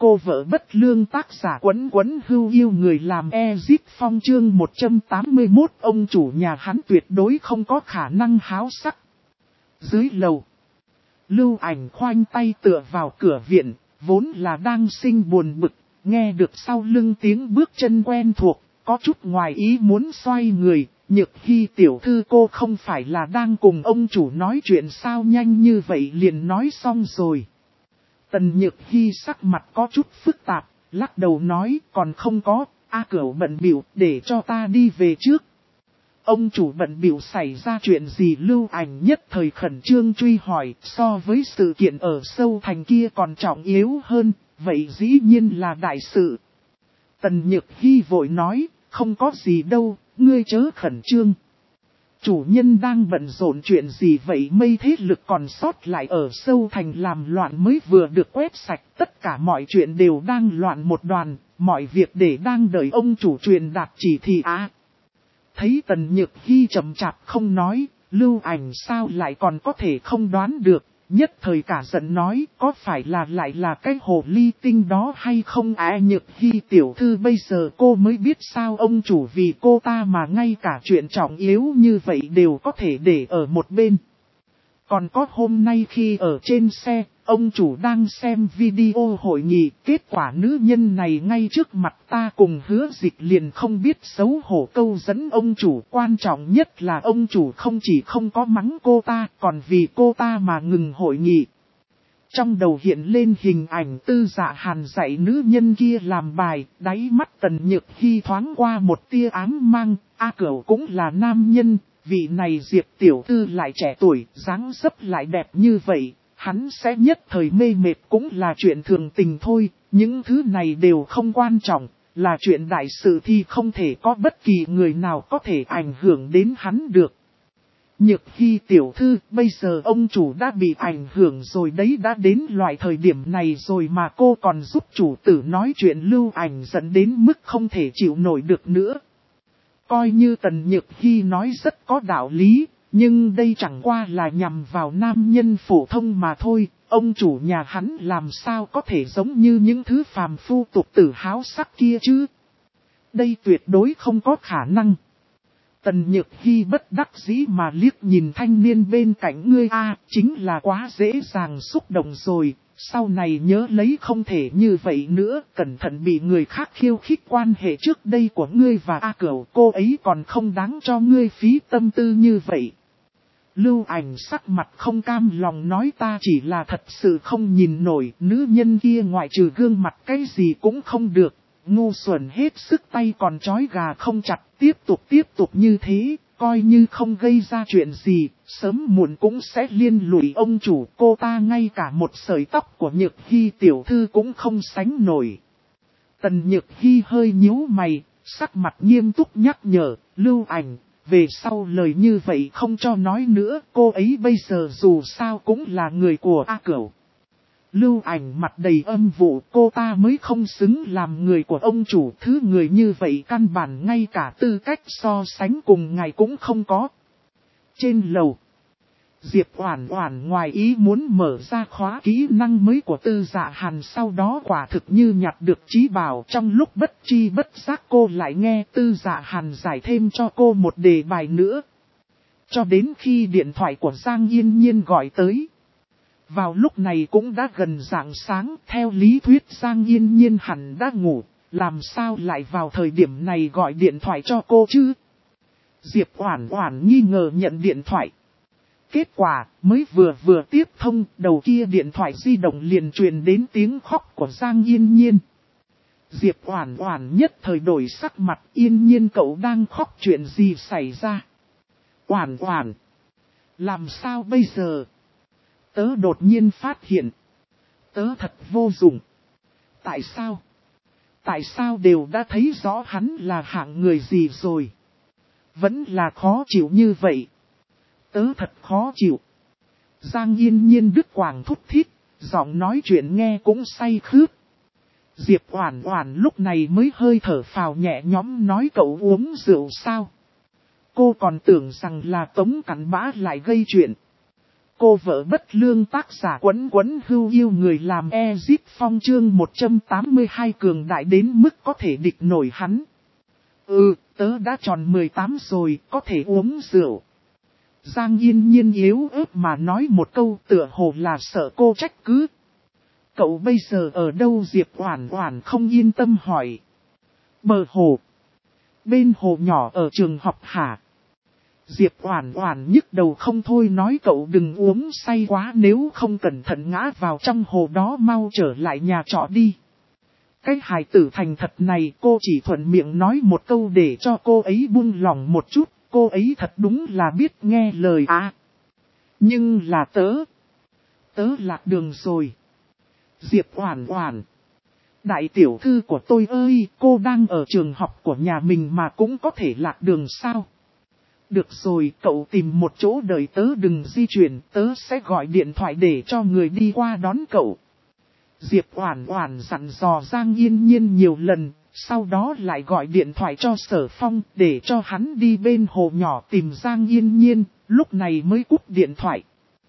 cô vợ bất lương tác giả Quấn Quấn Hưu yêu người làm Ezip Phong chương 181 ông chủ nhà hắn tuyệt đối không có khả năng háo sắc. Dưới lầu, Lưu Ảnh khoanh tay tựa vào cửa viện, vốn là đang sinh buồn bực, nghe được sau lưng tiếng bước chân quen thuộc, có chút ngoài ý muốn xoay người. Nhược Hy tiểu thư cô không phải là đang cùng ông chủ nói chuyện sao nhanh như vậy liền nói xong rồi. Tần Nhược Hy sắc mặt có chút phức tạp, lắc đầu nói còn không có, Cửu bận bịu để cho ta đi về trước. Ông chủ bận bịu xảy ra chuyện gì? Lưu Ảnh nhất thời khẩn trương truy hỏi, so với sự kiện ở sâu thành kia còn trọng yếu hơn, vậy dĩ nhiên là đại sự. Tần Nhược Hy vội nói, không có gì đâu, ngươi chớ khẩn trương. Chủ nhân đang bận rộn chuyện gì vậy? Mây thế lực còn sót lại ở sâu thành làm loạn mới vừa được quét sạch, tất cả mọi chuyện đều đang loạn một đoàn, mọi việc để đang đợi ông chủ truyền đạt chỉ thị Thấy Tần Nhược Hy chậm chạp không nói, Lưu Ảnh sao lại còn có thể không đoán được, nhất thời cả giận nói có phải là lại là cái hồ ly tinh đó hay không? Nhược Hy tiểu thư bây giờ cô mới biết sao ông chủ vì cô ta mà ngay cả chuyện trọng yếu như vậy đều có thể để ở một bên. Còn có hôm nay khi ở trên xe, ông chủ đang xem video hội nghị, kết quả nữ nhân này ngay trước mặt ta cùng Hứa Dịch liền không biết xấu hổ câu dẫn ông chủ. Quan trọng nhất là ông chủ không chỉ không có mắng cô ta, còn vì cô ta mà ngừng hội nghị. Trong đầu hiện lên hình ảnh Tư Dạ Hàn dạy nữ nhân kia làm bài, đáy mắt Tần Nhược Hy thoáng qua một tia áng mang, Cửu cũng là nam nhân. Vị này Diệp tiểu thư lại trẻ tuổi, dáng dấp lại đẹp như vậy, hắn sẽ nhất thời mê mệt cũng là chuyện thường tình thôi, những thứ này đều không quan trọng, là chuyện đại sự thì không thể có bất kỳ người nào có thể ảnh hưởng đến hắn được. Nhược Hy tiểu thư, bây giờ ông chủ đã bị ảnh hưởng rồi đấy, đã đến loại thời điểm này rồi mà cô còn giúp chủ tử nói chuyện. Lưu Ảnh dẫn đến mức không thể chịu nổi được nữa. Coi như Tần Nhược Hy nói rất có đạo lý, nhưng đây chẳng qua là nhằm vào nam nhân phổ thông mà thôi, ông chủ nhà hắn làm sao có thể giống như những thứ phàm phu tục tử háo sắc kia chứ? Đây tuyệt đối không có khả năng. Tần Nhược Hy bất đắc dĩ mà liếc nhìn thanh niên bên cạnh ngươi chính là quá dễ dàng xúc động rồi. Sau này nhớ lấy không thể như vậy nữa, cẩn thận bị người khác khiêu khích quan hệ trước đây của ngươi và Cửu, cô ấy còn không đáng cho ngươi phí tâm tư như vậy. Lưu Ảnh sắc mặt không cam lòng nói ta chỉ là thật sự không nhìn nổi, nữ nhân kia ngoại trừ gương mặt cái gì cũng không được, ngu xuẩn hết sức tay còn trói gà không chặt, tiếp tục như thế. Coi như không gây ra chuyện gì, sớm muộn cũng sẽ liên lụy ông chủ. Cô ta ngay cả một sợi tóc của Nhược Hy tiểu thư cũng không sánh nổi. Tần Nhược Hy hơi nhíu mày, sắc mặt nghiêm túc nhắc nhở, Lưu Ảnh, về sau lời như vậy không cho nói nữa, cô ấy bây giờ dù sao cũng là người của Cửu. Lưu Ảnh mặt đầy âm vụ, cô ta mới không xứng làm người của ông chủ, thứ người như vậy căn bản ngay cả tư cách so sánh cùng ngài cũng không có. Trên lầu, Diệp Oản Oản ngoài ý muốn mở ra khóa kỹ năng mới của Tư Dạ Hàn, sau đó quả thực như nhặt được trí bảo, trong lúc bất tri bất giác cô lại nghe Tư Dạ Hàn giải thêm cho cô một đề bài nữa. Cho đến khi điện thoại của Giang Yên Nhiên gọi tới. Vào lúc này cũng đã gần rạng sáng, theo lý thuyết Giang Yên Nhiên hẳn đã ngủ, làm sao lại vào thời điểm này gọi điện thoại cho cô chứ? Diệp Oản Oản nghi ngờ nhận điện thoại. Kết quả, mới vừa tiếp thông, đầu kia điện thoại di động liền truyền đến tiếng khóc của Giang Yên Nhiên. Diệp Oản Oản nhất thời đổi sắc mặt, Yên Nhiên cậu đang khóc, chuyện gì xảy ra? Oản Oản, làm sao bây giờ? Tớ đột nhiên phát hiện, tớ thật vô dụng. Tại sao? Tại sao đều đã thấy rõ hắn là hạng người gì rồi? Vẫn là khó chịu như vậy. Tớ thật khó chịu. Giang Yên Nhiên đứt quãng thút thít, giọng nói chuyện nghe cũng say khướt. Diệp Oản Oản lúc này mới hơi thở phào nhẹ nhõm nói cậu uống rượu sao? Cô còn tưởng rằng là Tống Cặn Bã lại gây chuyện. cô vợ bất lương tác giả Quấn Quấn Hưu yêu người làm Ezip Phong chương 182 cường đại đến mức có thể địch nổi hắn. Tớ đã tròn 18 rồi, có thể uống rượu. Giang Yên Nhiên yếu ớt mà nói một câu tựa hồ là sợ cô trách cứ. Cậu bây giờ ở đâu? Diệp Oản Oản không yên tâm hỏi. Bờ hồ. Bên hồ nhỏ ở trường học hả? Diệp Oản Oản nhức đầu không thôi nói cậu đừng uống say quá, nếu không cẩn thận ngã vào trong hồ đó, mau trở lại nhà trọ đi. Cái hài tử thành thật này, cô chỉ thuận miệng nói một câu để cho cô ấy buông lòng một chút, cô ấy thật đúng là biết nghe lời à. Nhưng là tớ lạc đường rồi. Diệp Oản Oản. Đại tiểu thư của tôi ơi, cô đang ở trường học của nhà mình mà cũng có thể lạc đường sao? Được rồi, cậu tìm một chỗ đợi tớ, đừng di chuyển, tớ sẽ gọi điện thoại để cho người đi qua đón cậu. Diệp Oản Oản dặn dò Giang Yên Nhiên nhiều lần, sau đó lại gọi điện thoại cho Sở Phong để cho hắn đi bên hồ nhỏ tìm Giang Yên Nhiên, lúc này mới cúp điện thoại.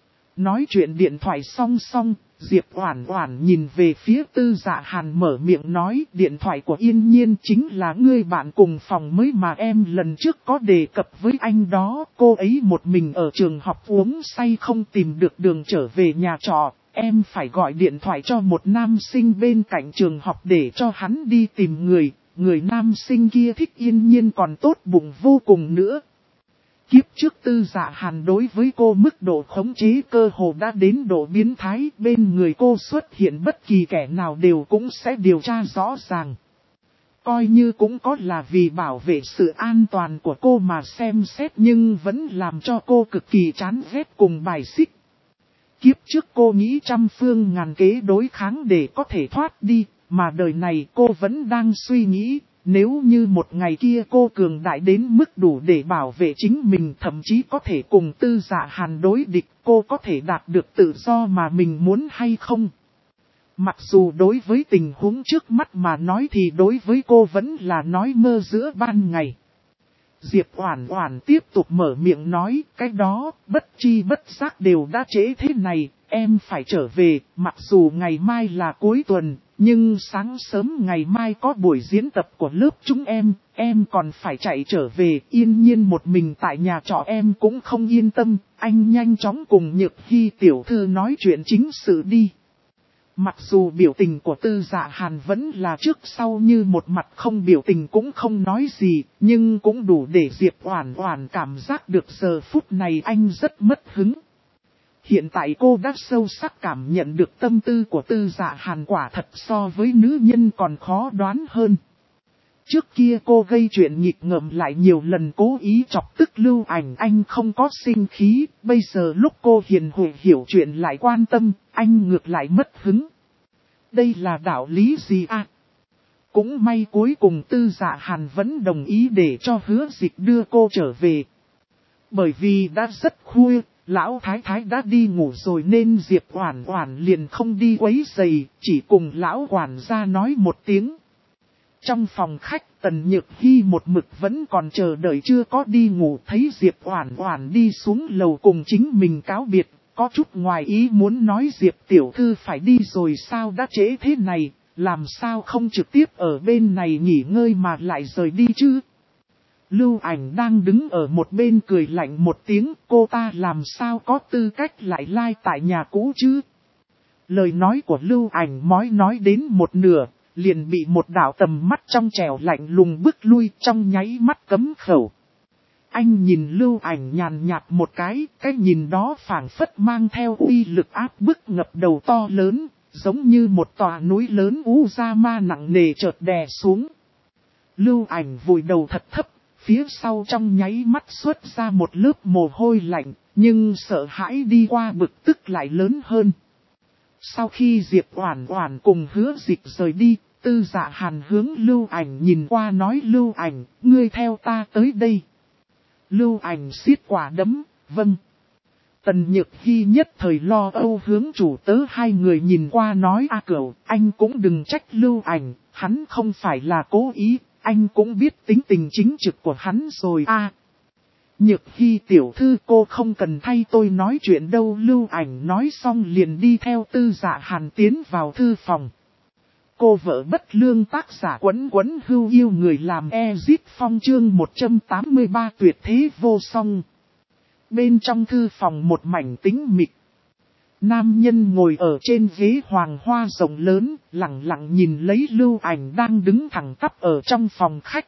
Nói chuyện điện thoại xong, Diệp Oản Oản nhìn về phía Tư Dạ Hàn mở miệng nói, điện thoại của Yên Nhiên chính là người bạn cùng phòng mới mà em lần trước có đề cập với anh đó. Cô ấy một mình ở trường học uống say không tìm được đường trở về nhà trọ. Em phải gọi điện thoại cho một nam sinh bên cạnh trường học để cho hắn đi tìm người nam sinh kia thích Yên Nhiên còn tốt bụng vô cùng nữa. Kiếp trước Tư Dạ Hàn đối với cô mức độ khống chế cơ hồ đã đến độ biến thái, bên người cô xuất hiện bất kỳ kẻ nào đều cũng sẽ điều tra rõ ràng. Coi như cũng có là vì bảo vệ sự an toàn của cô mà xem xét, nhưng vẫn làm cho cô cực kỳ chán ghét cùng bài xích. Kiếp trước cô nghĩ trăm phương ngàn kế đối kháng để có thể thoát đi, mà đời này cô vẫn đang suy nghĩ, nếu như một ngày kia cô cường đại đến mức đủ để bảo vệ chính mình, thậm chí có thể cùng Tư Dạ Hàn đối địch, cô có thể đạt được tự do mà mình muốn hay không? Mặc dù đối với tình huống trước mắt mà nói thì đối với cô vẫn là nói mơ giữa ban ngày. Diệp Oản Oản tiếp tục mở miệng nói, cái đó, bất chi bất giác đều đã trễ thế này, em phải trở về, mặc dù ngày mai là cuối tuần, nhưng sáng sớm ngày mai có buổi diễn tập của lớp chúng em còn phải chạy trở về. Yên Nhiên một mình tại nhà trọ em cũng không yên tâm, anh nhanh chóng cùng Nhược Hy tiểu thư nói chuyện chính sự đi. Mặc dù biểu tình của Tư Dạ Hàn vẫn là trước sau như một mặt không biểu tình cũng không nói gì, nhưng cũng đủ để Diệp Oản Oản cảm giác được giờ phút này anh rất mất hứng. Hiện tại cô đã sâu sắc cảm nhận được tâm tư của Tư Dạ Hàn quả thật so với nữ nhân còn khó đoán hơn. Trước kia cô gây chuyện nghịch ngợm lại nhiều lần cố ý chọc tức Lưu Ảnh, anh không có sinh khí, bây giờ lúc cô hiền huệ hiểu chuyện lại quan tâm, anh ngược lại mất hứng. Đây là đạo lý gì à? Cũng may cuối cùng Tư Dạ Hàn vẫn đồng ý để cho Hứa Dịch đưa cô trở về. Bởi vì đã rất khuya, lão thái thái đã đi ngủ rồi nên Diệp Oản Oản liền không đi quấy rầy, chỉ cùng lão quản gia nói một tiếng. Trong phòng khách, Tần Nhược Hy một mực vẫn còn chờ đợi chưa có đi ngủ, thấy Diệp Oản Oản đi xuống lầu cùng chính mình cáo biệt, có chút ngoài ý muốn nói Diệp tiểu thư phải đi rồi sao, đã trễ thế này, làm sao không trực tiếp ở bên này nghỉ ngơi mà lại rời đi chứ? Lưu Ảnh đang đứng ở một bên cười lạnh một tiếng, cô ta làm sao có tư cách lại lai tại nhà cũ chứ? Lời nói của Lưu Ảnh mới nói đến một nửa, liền bị một đạo tầm mắt trong trẻo lạnh lùng bức lui, trong nháy mắt cấm khẩu. Anh nhìn Lưu Ảnh nhàn nhạt một cái nhìn đó phảng phất mang theo uy lực áp bức ngập đầu to lớn, giống như một tòa núi lớn Uzama nặng nề chợt đè xuống. Lưu Ảnh vùi đầu thật thấp, phía sau trong nháy mắt xuất ra một lớp mồ hôi lạnh, nhưng sợ hãi đi qua bực tức lại lớn hơn. Sau khi Diệp Oản Oản cùng Hứa Dịch rời đi, Tư Dạ Hàn hướng Lưu Ảnh nhìn qua nói, Lưu Ảnh, ngươi theo ta tới đây. Lưu Ảnh siết quả đấm, vâng. Tần Nhược Hy nhất thời lo âu hướng chủ tớ hai người nhìn qua nói, Cửu, anh cũng đừng trách Lưu Ảnh, hắn không phải là cố ý, anh cũng biết tính tình chính trực của hắn rồi Nhược Hy tiểu thư cô không cần thay tôi nói chuyện đâu. Lưu Ảnh nói xong liền đi theo Tư Dạ Hàn tiến vào thư phòng. Cô vợ bất lương tác giả Quấn Quấn Hưu yêu người làm Ezit Phong chương 183 tuyệt thế vô song. Bên trong thư phòng một mảnh tĩnh mịch. Nam nhân ngồi ở trên ghế hoàng hoa rộng lớn, lặng lặng nhìn lấy Lưu Ảnh đang đứng thẳng tắp ở trong phòng khách.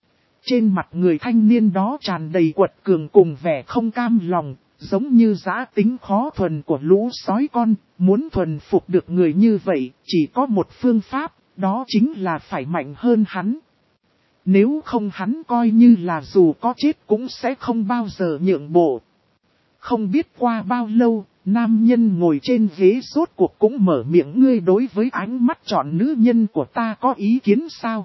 Trên mặt người thanh niên đó tràn đầy quật cường cùng vẻ không cam lòng, giống như dã tính khó thuần của lũ sói con. Muốn thuần phục được người như vậy, chỉ có một phương pháp, đó chính là phải mạnh hơn hắn. Nếu không hắn coi như là dù có chết cũng sẽ không bao giờ nhượng bộ. Không biết qua bao lâu, nam nhân ngồi trên ghế rốt cuộc cũng mở miệng. Ngươi đối với ánh mắt chọn nữ nhân của ta có ý kiến sao?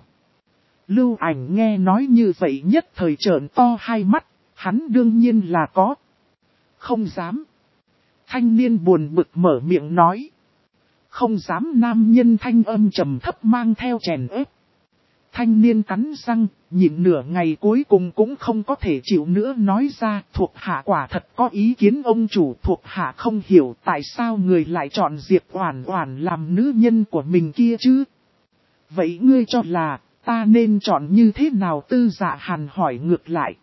Lưu Ảnh nghe nói như vậy nhất thời trợn to hai mắt, hắn đương nhiên là có. Không dám. Thanh niên buồn bực mở miệng nói. Không dám. Nam nhân thanh âm trầm thấp mang theo chèn ép. Thanh niên cắn răng, nhịn nửa ngày cuối cùng cũng không có thể chịu nữa nói ra. Thuộc hạ quả thật có ý kiến ông chủ. Thuộc hạ không hiểu tại sao người lại chọn Diệp Oản Oản làm nữ nhân của mình kia chứ. Vậy ngươi cho là ta nên chọn như thế nào? Tư Dạ Hàn hỏi ngược lại.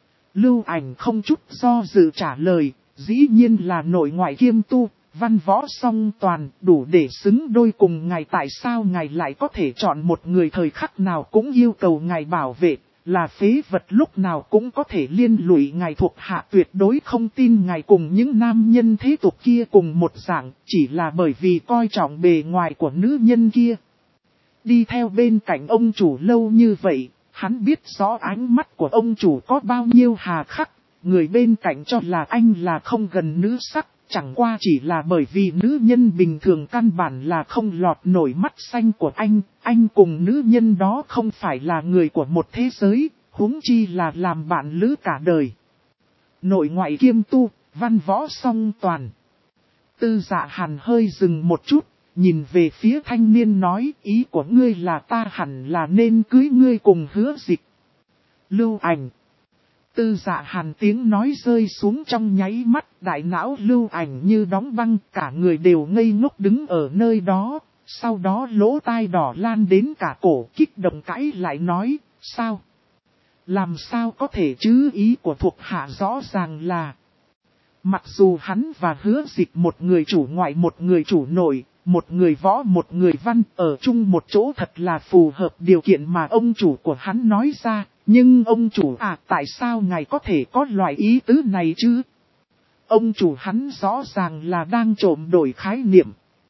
Lưu Ảnh không chút do dự trả lời, dĩ nhiên là nội ngoại kiêm tu, văn võ song toàn, đủ để xứng đôi cùng ngài. Tại sao ngài lại có thể chọn một người thời khắc nào cũng yêu cầu ngài bảo vệ, là phế vật lúc nào cũng có thể liên lụy ngài? Thuộc hạ tuyệt đối không tin ngài cùng những nam nhân thế tục kia cùng một dạng, chỉ là bởi vì coi trọng bề ngoài của nữ nhân kia. Đi theo bên cạnh ông chủ lâu như vậy, hắn biết rõ ánh mắt của ông chủ có bao nhiêu hà khắc. Người bên cạnh cho là anh là không gần nữ sắc, chẳng qua chỉ là bởi vì nữ nhân bình thường căn bản là không lọt nổi mắt xanh của anh. Anh cùng nữ nhân đó không phải là người của một thế giới, huống chi là làm bạn lữ cả đời. Nội ngoại kiêm tu, văn võ song toàn. Tư Dạ Hàn hơi dừng một chút. Nhìn về phía thanh niên nói, ý của ngươi là ta hẳn là nên cưới ngươi cùng Hứa Dịch. Lưu Ảnh. Tư Dạ Hàn tiếng nói rơi xuống trong nháy mắt, đại não Lưu Ảnh như đóng băng, cả người đều ngây ngốc đứng ở nơi đó. Sau đó lỗ tai đỏ lan đến cả cổ, kích động cãi lại nói, sao? Làm sao có thể chứ? Ý của thuộc hạ rõ ràng là, mặc dù hắn và Hứa Dịch một người chủ ngoại một người chủ nội, một người võ một người văn, ở chung một chỗ thật là phù hợp điều kiện mà ông chủ của hắn nói ra. Nhưng ông chủ tại sao ngài có thể có loại ý tứ này chứ? Ông chủ hắn rõ ràng là đang trộm đổi khái niệm.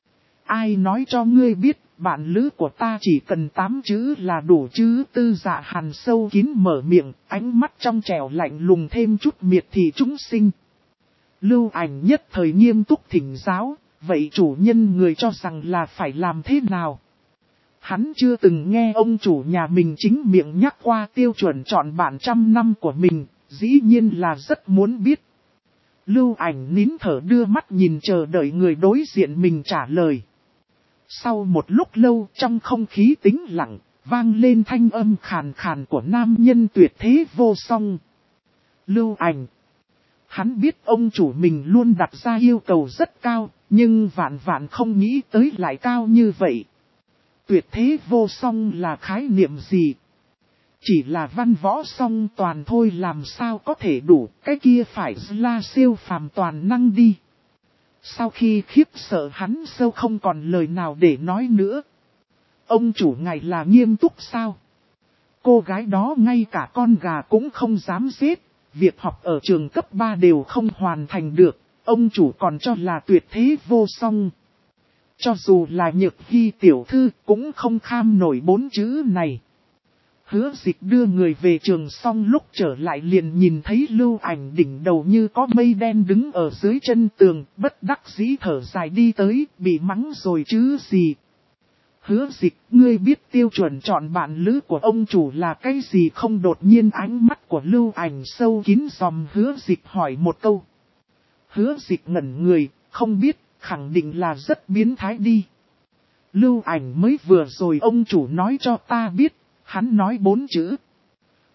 Ai nói cho ngươi biết, bạn lữ của ta chỉ cần 8 chữ là đủ chứ? Tư Dạ Hàn sâu kín mở miệng, ánh mắt trong trẻo lạnh lùng thêm chút miệt thị chúng sinh. Lưu Ảnh nhất thời nghiêm túc thỉnh giáo. Vậy chủ nhân người cho rằng là phải làm thế nào? Hắn chưa từng nghe ông chủ nhà mình chính miệng nhắc qua tiêu chuẩn chọn bạn trăm năm của mình, dĩ nhiên là rất muốn biết. Lưu Ảnh nín thở đưa mắt nhìn chờ đợi người đối diện mình trả lời. Sau một lúc lâu trong không khí tĩnh lặng, vang lên thanh âm khàn khàn của nam nhân tuyệt thế vô song. Lưu Ảnh. Hắn biết ông chủ mình luôn đặt ra yêu cầu rất cao, nhưng vạn vạn không nghĩ tới lại cao như vậy. Tuyệt thế vô song là khái niệm gì? Chỉ là văn võ song toàn thôi, làm sao có thể đủ, cái kia phải là siêu phàm toàn năng đi. Sau khi khiếp sợ hắn sâu không còn lời nào để nói nữa. Ông chủ ngài là nghiêm túc sao? Cô gái đó ngay cả con gà cũng không dám giết, việc học ở trường cấp 3 đều không hoàn thành được, ông chủ còn cho là tuyệt thế vô song. Cho dù là Nhược Hy tiểu thư cũng không kham nổi 4 chữ này. Hứa Dịch đưa người về trường xong lúc trở lại liền nhìn thấy Lưu Ảnh đỉnh đầu như có mây đen đứng ở dưới chân tường, bất đắc dĩ thở dài đi tới, bị mắng rồi chứ gì. Hứa Dịch, ngươi biết tiêu chuẩn chọn bạn lữ của ông chủ là cái gì không? Đột nhiên ánh mắt của Lưu Ảnh sâu kín dòm Hứa Dịch hỏi một câu. Hứa Dịch ngẩn người, không biết, khẳng định là rất biến thái đi. Lưu Ảnh mới vừa rồi ông chủ nói cho ta biết, hắn nói 4 chữ.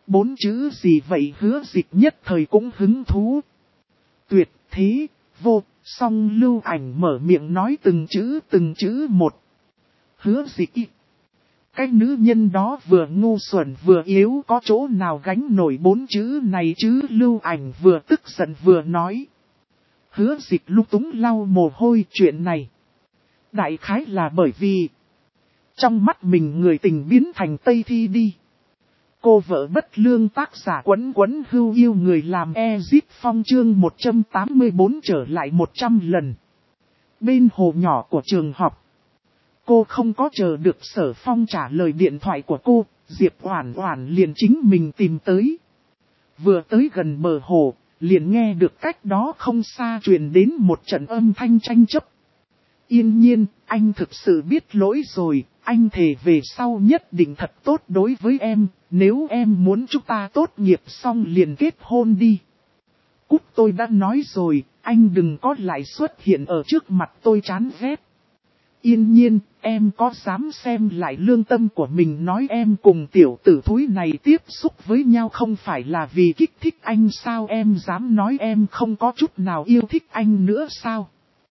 4 chữ gì vậy? Hứa Dịch nhất thời cũng hứng thú. Tuyệt thế, vô, song Lưu Ảnh mở miệng nói từng chữ một. Hứa Dịch y. Cái nữ nhân đó vừa ngu xuẩn vừa yếu, có chỗ nào gánh nổi 4 chữ này chứ? Lưu Ảnh vừa tức giận vừa nói. Hứa Dịch lung túng lau mồ hôi. Chuyện này đại khái là bởi vì trong mắt mình người tình biến thành Tây Thi đi. Cô vợ bất lương, tác giả Quấn Quấn Hưu Yêu người làm Ezip Phong chương 184 trở lại 100 lần. Bên hồ nhỏ của trường học. Cô không có chờ được Sở Phong trả lời điện thoại của cô, Diệp Oản Oản liền chính mình tìm tới. Vừa tới gần bờ hồ, liền nghe được cách đó không xa truyền đến một trận âm thanh tranh chấp. Yên Nhiên, anh thực sự biết lỗi rồi, anh thề về sau nhất định thật tốt đối với em, nếu em muốn chúng ta tốt nghiệp xong liền kết hôn đi. Cút, tôi đã nói rồi, anh đừng có lại xuất hiện ở trước mặt tôi, chán ghét. Yên Nhiên, em có dám xem lại lương tâm của mình nói em cùng tiểu tử thúi này tiếp xúc với nhau không phải là vì kích thích anh sao? Em dám nói em không có chút nào yêu thích anh nữa sao?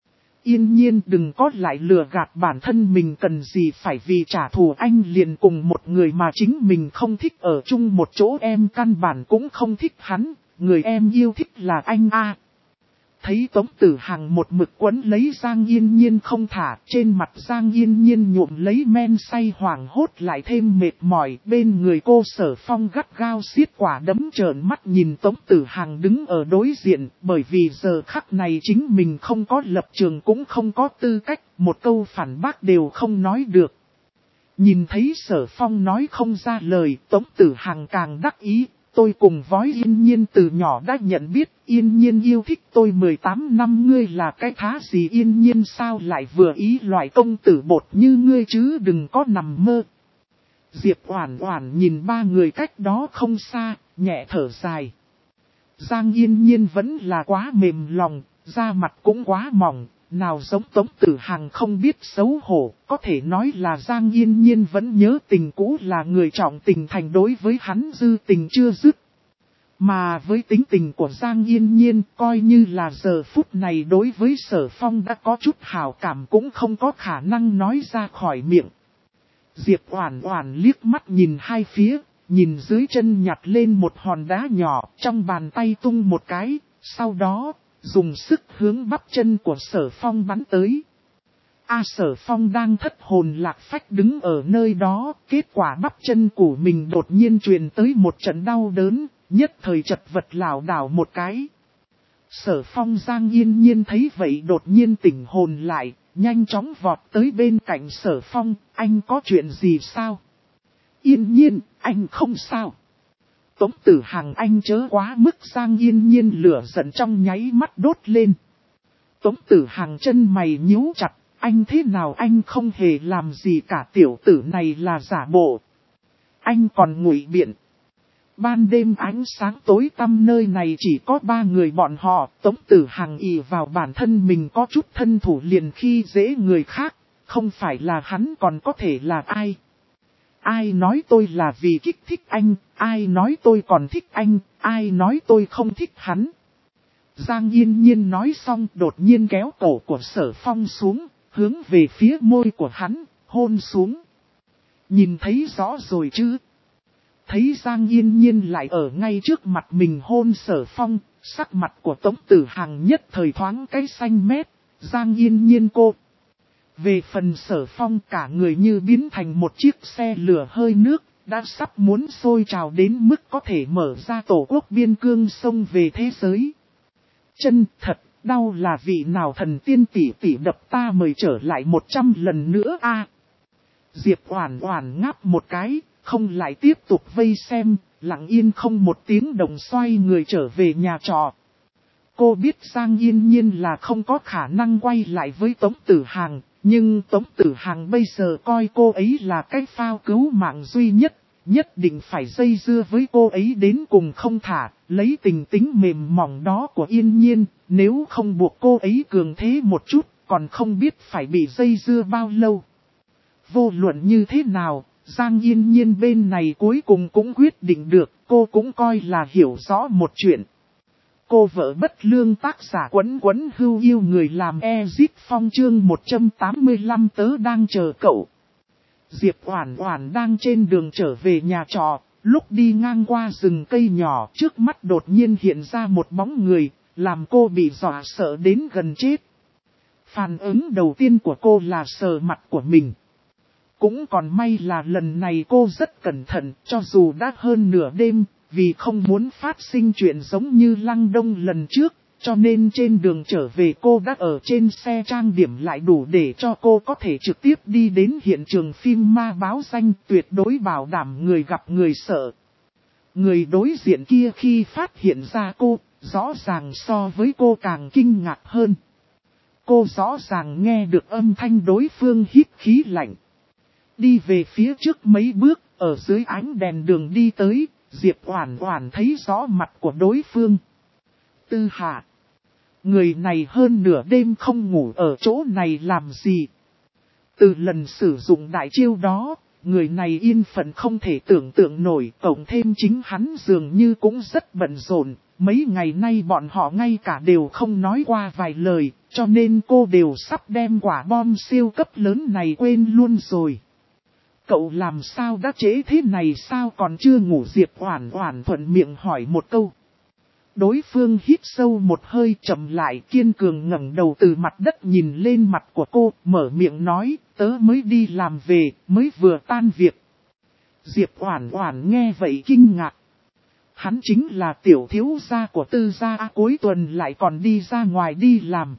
Yên Nhiên, đừng có lại lừa gạt bản thân mình, cần gì phải vì trả thù anh liền cùng một người mà chính mình không thích ở chung một chỗ, em căn bản cũng không thích hắn, người em yêu thích là anh a. Thấy Tống Tử Hằng một mực quấn lấy Giang Yên Nhiên không thả, trên mặt Giang Yên Nhiên nhuộm lấy men say hoảng hốt lại thêm mệt mỏi, bên người cô Sở Phong gắt gao siết quả đấm trợn mắt nhìn Tống Tử Hằng đứng ở đối diện, bởi vì giờ khắc này chính mình không có lập trường cũng không có tư cách, một câu phản bác đều không nói được. Nhìn thấy Sở Phong nói không ra lời, Tống Tử Hằng càng đắc ý. Tôi cùng với Yên Nhiên từ nhỏ đã nhận biết, Yên Nhiên yêu thích tôi 18 năm, ngươi là cái thá gì? Yên Nhiên sao lại vừa ý loại công tử bột như ngươi chứ, đừng có nằm mơ. Diệp Oản Oản nhìn ba người cách đó không xa, nhẹ thở dài. Giang Yên Nhiên vẫn là quá mềm lòng, da mặt cũng quá mỏng, nào giống Tống Tử Hằng không biết xấu hổ, có thể nói là Giang Yên Nhiên vẫn nhớ tình cũ, là người trọng tình thành, đối với hắn dư tình chưa dứt. Mà với tính tình của Giang Yên Nhiên, coi như là giờ phút này đối với Sở Phong đã có chút hảo cảm cũng không có khả năng nói ra khỏi miệng. Diệp Oản Oản liếc mắt nhìn hai phía, nhìn dưới chân nhặt lên một hòn đá nhỏ, trong bàn tay tung một cái, sau đó dùng sức hướng bắp chân của Sở Phong bắn tới. Sở Phong đang thất hồn lạc phách đứng ở nơi đó, kết quả bắp chân của mình đột nhiên truyền tới một trận đau đớn, nhất thời chật vật lảo đảo một cái. Sở Phong Giang Yên Nhiên thấy vậy đột nhiên tỉnh hồn lại, nhanh chóng vọt tới bên cạnh Sở Phong, anh có chuyện gì sao? Yên Nhiên, anh không sao. Tống Tử Hằng, anh chớ quá mức. Giang Yên Nhiên lửa giận trong nháy mắt đốt lên. Tống Tử Hằng chân mày nhíu chặt, anh thế nào anh không hề làm gì cả, tiểu tử này là giả bộ. Anh còn ngụy biện. Ban đêm ánh sáng tối tăm nơi này chỉ có ba người bọn họ, Tống Tử Hằng ỷ vào bản thân mình có chút thân thủ liền khi dễ người khác, không phải là hắn còn có thể là ai. Ai nói tôi là vì kích thích anh, ai nói tôi còn thích anh, ai nói tôi không thích hắn. Giang Yên Nhiên nói xong đột nhiên kéo cổ của Sở Phong xuống, hướng về phía môi của hắn, hôn xuống. Nhìn thấy rõ rồi chứ? Thấy Giang Yên Nhiên lại ở ngay trước mặt mình hôn Sở Phong, sắc mặt của Tống Tử Hằng nhất thời thoáng cái xanh mét. Giang Yên Nhiên cô. Về phần Sở Phong, cả người như biến thành một chiếc xe lửa hơi nước, đã sắp muốn sôi trào đến mức có thể mở ra tổ quốc biên cương sông về thế giới. Chân thật, đau là vị nào thần tiên tỷ tỷ đập ta mời trở lại 100 lần nữa a. Diệp Oản Oản ngáp một cái, không lại tiếp tục vây xem, lặng yên không một tiếng đồng xoay người trở về nhà trọ. Cô biết Giang Yên Nhiên là không có khả năng quay lại với Tống Tử Hằng, nhưng Tống Tử Hằng bây giờ coi cô ấy là cái phao cứu mạng duy nhất, nhất định phải dây dưa với cô ấy đến cùng không thả, lấy tình tính mềm mỏng đó của Yên Nhiên, nếu không buộc cô ấy cường thế một chút, còn không biết phải bị dây dưa bao lâu. Vô luận như thế nào, Giang Yên Nhiên bên này cuối cùng cũng quyết định được, cô cũng coi là hiểu rõ một chuyện. Cô vợ bất lương tác giả Quấn Quấn Hưu yêu người làm Ezit Phong chương 185 tớ đang chờ cậu. Diệp Oản Oản đang trên đường trở về nhà trọ, lúc đi ngang qua rừng cây nhỏ trước mắt đột nhiên hiện ra một bóng người, làm cô bị dọa sợ đến gần chết. Phản ứng đầu tiên của cô là sờ mặt của mình. Cũng còn may là lần này cô rất cẩn thận, cho dù đã hơn nửa đêm, vì không muốn phát sinh chuyện giống như Lăng Đông lần trước, cho nên trên đường trở về cô đã ở trên xe trang điểm lại đủ để cho cô có thể trực tiếp đi đến hiện trường phim ma báo danh, tuyệt đối bảo đảm người gặp người sợ. Người đối diện kia khi phát hiện ra cô, rõ ràng so với cô càng kinh ngạc hơn. Cô rõ ràng nghe được âm thanh đối phương hít khí lạnh. Đi về phía trước mấy bước, ở dưới ánh đèn đường đi tới, Diệp Oản Oản thấy rõ mặt của đối phương. Tư Hạ. Người này hơn nửa đêm không ngủ ở chỗ này làm gì? Từ lần sử dụng đại chiêu đó, người này yên phận không thể tưởng tượng nổi, cộng thêm chính hắn dường như cũng rất bận rộn. Mấy ngày nay bọn họ ngay cả đều không nói qua vài lời, cho nên cô đều sắp đem quả bom siêu cấp lớn này quên luôn rồi. Cậu làm sao đã trễ thế này sao còn chưa ngủ? Diệp Oản Oản thuận miệng hỏi một câu. Đối phương hít sâu một hơi chậm lại kiên cường ngẩng đầu từ mặt đất nhìn lên mặt của cô, mở miệng nói, tớ mới đi làm về, mới vừa tan việc. Diệp Oản Oản nghe vậy kinh ngạc. Hắn chính là tiểu thiếu gia của Tư gia, cuối tuần lại còn đi ra ngoài đi làm.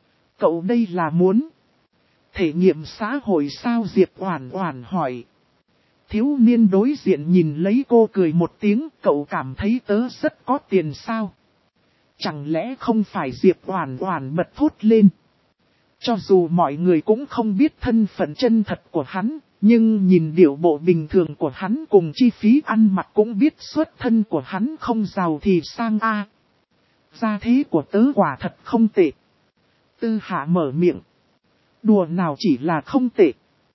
Cậu đây là muốn thể nghiệm xã hội sao? Diệp Oản Oản hỏi. Thiếu niên đối diện nhìn lấy cô cười một tiếng, cậu cảm thấy tớ rất có tiền sao? Chẳng lẽ không phải? Diệp Oản Oản bật thốt lên. Cho dù mọi người cũng không biết thân phận chân thật của hắn, nhưng nhìn điệu bộ bình thường của hắn cùng chi phí ăn mặc cũng biết xuất thân của hắn không giàu thì sang a. Gia thế của tớ quả thật không tệ. Tư Hạ mở miệng. Đùa nào chỉ là không tệ.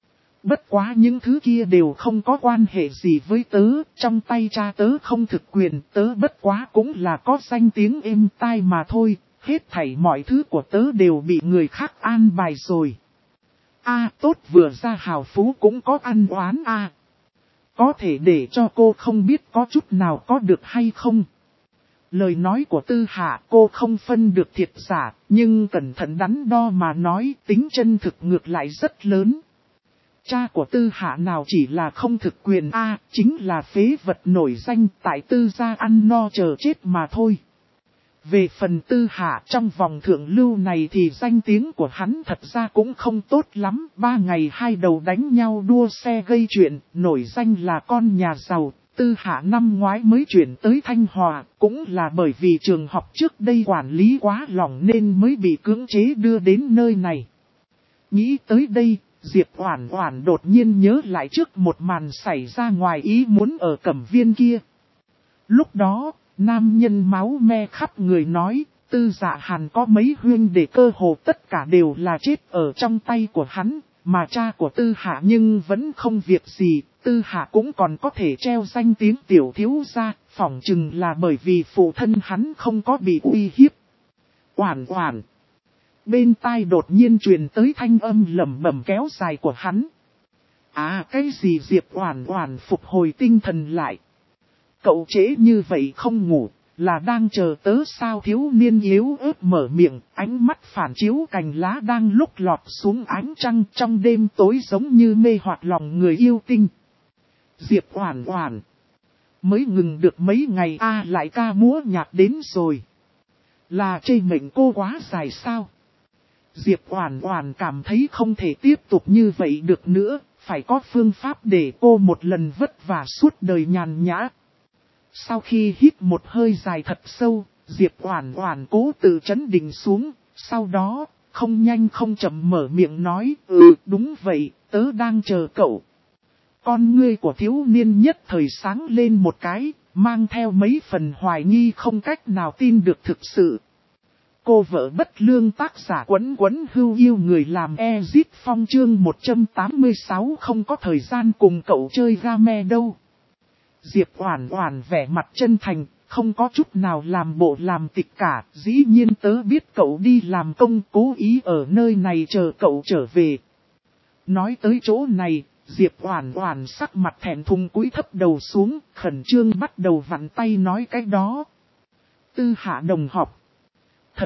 Bất quá những thứ kia đều không có quan hệ gì với tớ, trong tay cha tớ không thực quyền, tớ bất quá cũng là có danh tiếng êm tai mà thôi, hết thảy mọi thứ của tớ đều bị người khác an bài rồi. Tốt, vừa ra hào phú cũng có ăn oán Có thể để cho cô không biết có chút nào có được hay không? Lời nói của Tư Hạ cô không phân được thiệt giả, nhưng cẩn thận đắn đo mà nói tính chân thực ngược lại rất lớn. Cha của Tư Hạ nào chỉ là không thực quyền chính là phế vật nổi danh tại Tư gia ăn no chờ chết mà thôi. Về phần Tư Hạ trong vòng thượng lưu này thì danh tiếng của hắn thật ra cũng không tốt lắm. 3 ngày 2 đầu đánh nhau đua xe gây chuyện, nổi danh là con nhà giàu. Tư Hạ năm ngoái mới chuyển tới Thanh Hòa, cũng là bởi vì trường học trước đây quản lý quá lỏng nên mới bị cưỡng chế đưa đến nơi này. Nghĩ tới đây, Diệp Oản Oản đột nhiên nhớ lại trước một màn xảy ra ngoài ý muốn ở Cẩm Viên kia. Lúc đó, nam nhân máu me khắp người nói, Tư Dạ Hàn có mấy huynh đệ cơ hồ tất cả đều là chết ở trong tay của hắn, mà cha của Tư Hạ nhưng vẫn không việc gì, Tư Hạ cũng còn có thể treo danh tiếng tiểu thiếu gia, phỏng chừng là bởi vì phụ thân hắn không có bị uy hiếp. Oản Oản. Bên tai đột nhiên truyền tới thanh âm lẩm bẩm kéo dài của hắn. Cái gì? Diệp Oản Oản phục hồi tinh thần lại. Cậu trễ như vậy không ngủ, là đang chờ tớ sao? Thiếu niên yếu ớt mở miệng, ánh mắt phản chiếu cành lá đang lúc lọt xuống ánh trăng trong đêm tối giống như mê hoặc lòng người yêu tinh. Diệp Oản Oản. Mới ngừng được mấy ngày lại ca múa nhạc đến rồi. Là chê mệnh cô quá dài sao? Diệp Oản Oản cảm thấy không thể tiếp tục như vậy được nữa, phải có phương pháp để cô một lần vất vả suốt đời nhàn nhã. Sau khi hít một hơi dài thật sâu, Diệp Oản Oản cố tự trấn định xuống, sau đó, không nhanh không chậm mở miệng nói, đúng vậy, tớ đang chờ cậu. Con ngươi của thiếu niên nhất thời sáng lên một cái, mang theo mấy phần hoài nghi không cách nào tin được thực sự. Cô vợ bất lương tác giả Quấn Quấn Hưu yêu người làm Ezit Phong chương 186 không có thời gian cùng cậu chơi game đâu. Diệp Oản Oản vẻ mặt chân thành, không có chút nào làm bộ làm tịch cả, dĩ nhiên tớ biết cậu đi làm công, cố ý ở nơi này chờ cậu trở về. Nói tới chỗ này, Diệp Oản Oản sắc mặt thẹn thùng cúi thấp đầu xuống, khẩn trương bắt đầu vặn tay nói cái đó. Tư Hạ đồng học. Thật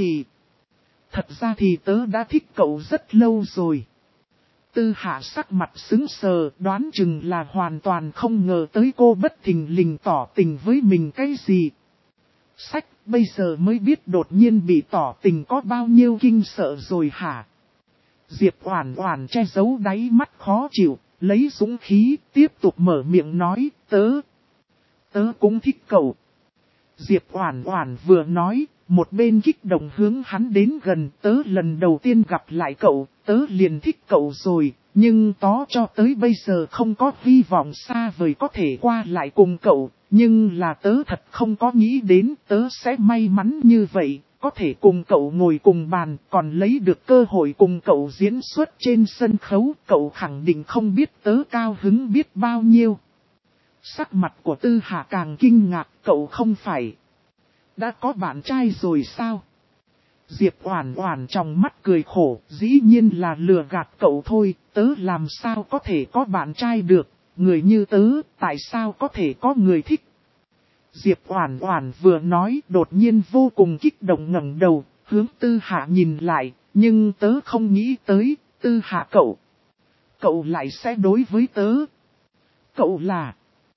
ra thì tớ đã thích cậu rất lâu rồi. Tư Hạ sắc mặt sững sờ, đoán chừng là hoàn toàn không ngờ tới cô bất thình lình tỏ tình với mình cái gì. Sách, bây giờ mới biết đột nhiên bị tỏ tình có bao nhiêu kinh sợ rồi hả? Diệp Oản Oản che giấu đáy mắt khó chịu, lấy dũng khí, tiếp tục mở miệng nói, tớ cũng thích cậu. Diệp Oản Oản vừa nói, một bên kích động hướng hắn đến gần, tớ lần đầu tiên gặp lại cậu, tớ liền thích cậu rồi, nhưng tó cho tới bây giờ không có hy vọng xa vời có thể qua lại cùng cậu, nhưng là tớ thật không có nghĩ đến tớ sẽ may mắn như vậy, có thể cùng cậu ngồi cùng bàn, còn lấy được cơ hội cùng cậu diễn xuất trên sân khấu, cậu khẳng định không biết tớ cao hứng biết bao nhiêu. Sắc mặt của Tư Hạ càng kinh ngạc, cậu không phải đã có bạn trai rồi sao? Diệp Oản Oản trong mắt cười khổ, dĩ nhiên là lừa gạt cậu thôi, tớ làm sao có thể có bạn trai được, người như tớ, tại sao có thể có người thích? Diệp Oản Oản vừa nói, đột nhiên vô cùng kích động ngẩng đầu, hướng Tư Hạ nhìn lại, nhưng tớ không nghĩ tới, Tư Hạ cậu lại sẽ đối với tớ. Cậu là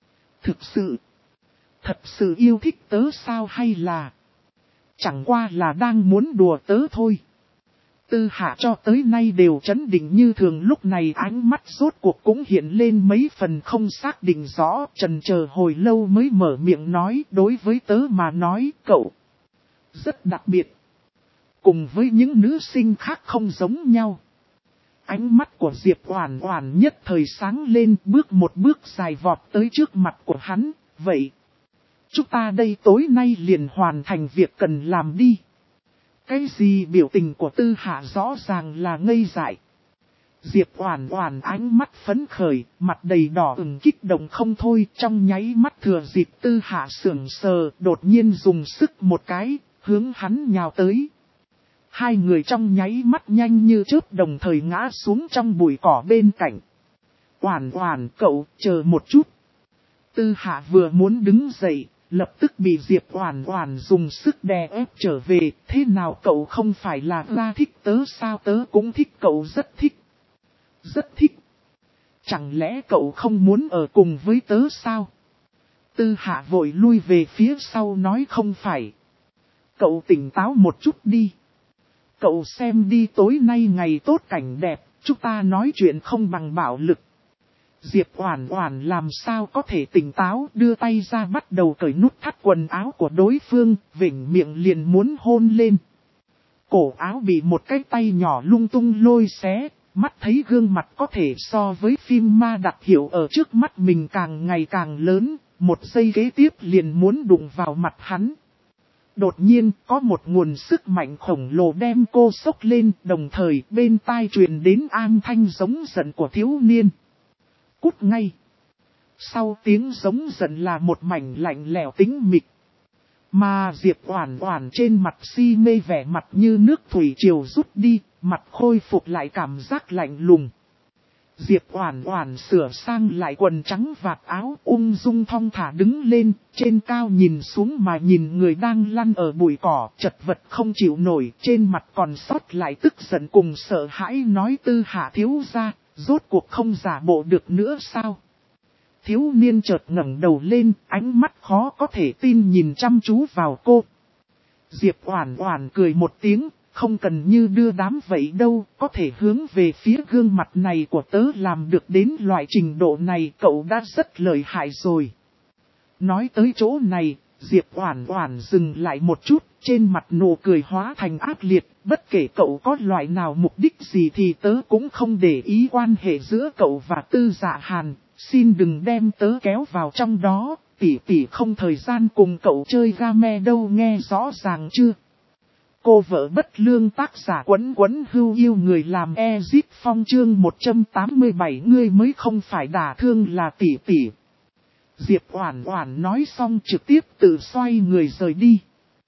thật sự yêu thích tớ sao hay là chẳng qua là đang muốn đùa tớ thôi. Tư Hạ cho tới nay đều trấn định như thường, lúc này ánh mắt rốt cuộc cũng hiện lên mấy phần không xác định rõ, chần chờ hồi lâu mới mở miệng nói, đối với tớ mà nói cậu rất đặc biệt, cùng với những nữ sinh khác không giống nhau. Ánh mắt của Diệp Oản Oản nhất thời sáng lên, bước một bước dài vọt tới trước mặt của hắn, vậy chúng ta đây tối nay liền hoàn thành việc cần làm đi. Cái gì? Biểu tình của Tư Hạ rõ ràng là ngây dại. Diệp Oản Oản ánh mắt phấn khởi, mặt đầy đỏ ửng kích động không thôi, trong nháy mắt thừa dịp Tư Hạ sững sờ, đột nhiên dùng sức một cái, hướng hắn nhào tới. Hai người trong nháy mắt nhanh như chớp đồng thời ngã xuống trong bụi cỏ bên cạnh. Oản Oản, cậu chờ một chút. Tư Hạ vừa muốn đứng dậy, lập tức bị Diệp Oản Oản dùng sức đè ép trở về, thế nào cậu không phải là ra thích tớ sao? Tớ cũng thích cậu, rất thích. Rất thích. Chẳng lẽ cậu không muốn ở cùng với tớ sao? Tư Hạ vội lui về phía sau nói, không phải. Cậu tỉnh táo một chút đi. Cậu xem đi, tối nay ngày tốt cảnh đẹp, chúng ta nói chuyện không bằng bạo lực. Diệp Oản Oản làm sao có thể tỉnh táo, đưa tay ra bắt đầu cởi nút thắt quần áo của đối phương, vểnh miệng liền muốn hôn lên. Cổ áo bị một cái tay nhỏ lung tung lôi xé, mắt thấy gương mặt có thể so với phim ma đặc hiệu ở trước mắt mình càng ngày càng lớn, một giây kế tiếp liền muốn đụng vào mặt hắn. Đột nhiên, có một nguồn sức mạnh khổng lồ đem cô xốc lên, đồng thời bên tai truyền đến âm thanh giống giận của thiếu niên. Cút ngay. Sau tiếng giống giận là một mảnh lạnh lẽo tĩnh mịch. Mà Diệp Oản Oản trên mặt si mê vẻ mặt như nước thủy triều rút đi, mặt khôi phục lại cảm giác lạnh lùng. Diệp Oản Oản sửa sang lại quần trắng vạt áo, ung dung thong thả đứng lên, trên cao nhìn xuống mà nhìn người đang lăn ở bụi cỏ, chật vật không chịu nổi, trên mặt còn sót lại tức giận cùng sợ hãi, nói, Tư Hạ thiếu gia, rốt cuộc không giả bộ được nữa sao? Thiếu niên chợt ngẩng đầu lên, ánh mắt khó có thể tin nhìn chăm chú vào cô. Diệp Oản Oản cười một tiếng, không cần như đưa đám vậy đâu, có thể hướng về phía gương mặt này của tớ làm được đến loại trình độ này, cậu đã rất lợi hại rồi. Nói tới chỗ này, Diệp Oản Oản dừng lại một chút, trên mặt nụ cười hóa thành ác liệt, bất kể cậu có loại nào mục đích gì thì tớ cũng không để ý quan hệ giữa cậu và Tư Dạ Hàn, xin đừng đem tớ kéo vào trong đó, tỷ tỷ không thời gian cùng cậu chơi game đâu, nghe rõ ràng chưa? cô vợ bất lương, tác giả Quấn Quấn Hưu Yêu người làm Ezip Phong chương 187 ngươi mới không phải đả thương là tỷ tỷ. Diệp Oản Oản nói xong trực tiếp tự xoay người rời đi.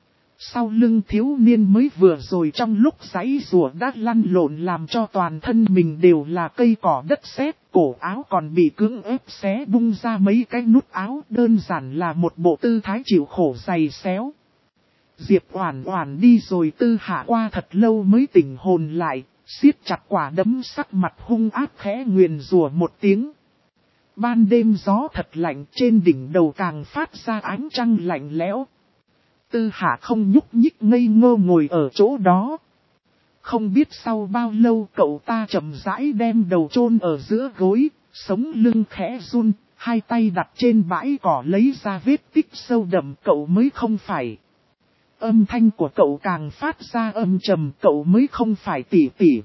Sau lưng thiếu niên mới vừa rồi trong lúc giãy giụa đã lăn lộn làm cho toàn thân mình đều là cây cỏ đất sét, cổ áo còn bị cưỡng ép xé bung ra mấy cái nút áo, đơn giản là một bộ tư thái chịu khổ dày xéo. Diệp Oản Oản đi rồi Tư Hạ qua thật lâu mới tỉnh hồn lại, siết chặt quả đấm, sắc mặt hung ác khẽ nguyền rủa một tiếng. Ban đêm gió thật lạnh, trên đỉnh đầu càng phát ra ánh trăng lạnh lẽo. Tư Hạ không nhúc nhích ngây ngô ngồi ở chỗ đó. Không biết sau bao lâu cậu ta chậm rãi đem đầu chôn ở giữa gối, sống lưng khẽ run, hai tay đặt trên bãi cỏ lấy ra vết tích sâu đậm. Cậu mới không phải. Âm thanh của cậu càng phát ra âm trầm, cậu mới không phải tỷ tỷ.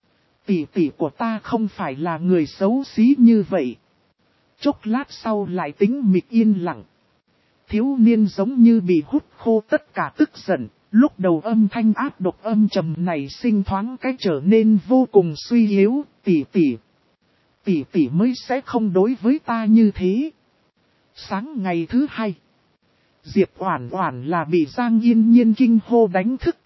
Tỷ tỷ của ta không phải là người xấu xí như vậy. Chốc lát sau lại tĩnh mịch yên lặng. Thiếu niên giống như bị hút khô tất cả tức giận, lúc đầu âm thanh ác độc âm trầm này sinh thoáng cái trở nên vô cùng suy yếu. Tỷ tỷ. Tỷ tỷ mới sẽ không đối với ta như thế. Sáng ngày thứ hai, Diệp Oản Oản là bị Giang Yên Nhiên kinh hô đánh thức.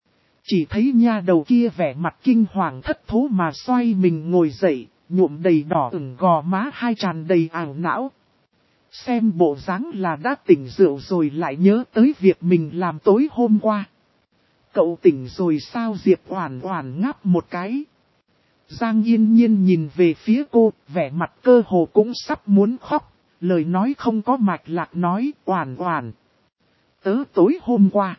Chỉ thấy nha đầu kia vẻ mặt kinh hoàng thất thố mà xoay mình ngồi dậy, nhuộm đầy đỏ ửng gò má hai tràn đầy ảo não. Xem bộ dáng là đã tỉnh rượu rồi lại nhớ tới việc mình làm tối hôm qua. Cậu tỉnh rồi sao? Diệp Oản Oản ngáp một cái. Giang Yên Nhiên nhìn về phía cô, vẻ mặt cơ hồ cũng sắp muốn khóc. Lời nói không có mạch lạc nói, Oản Oản. Tớ tối hôm qua.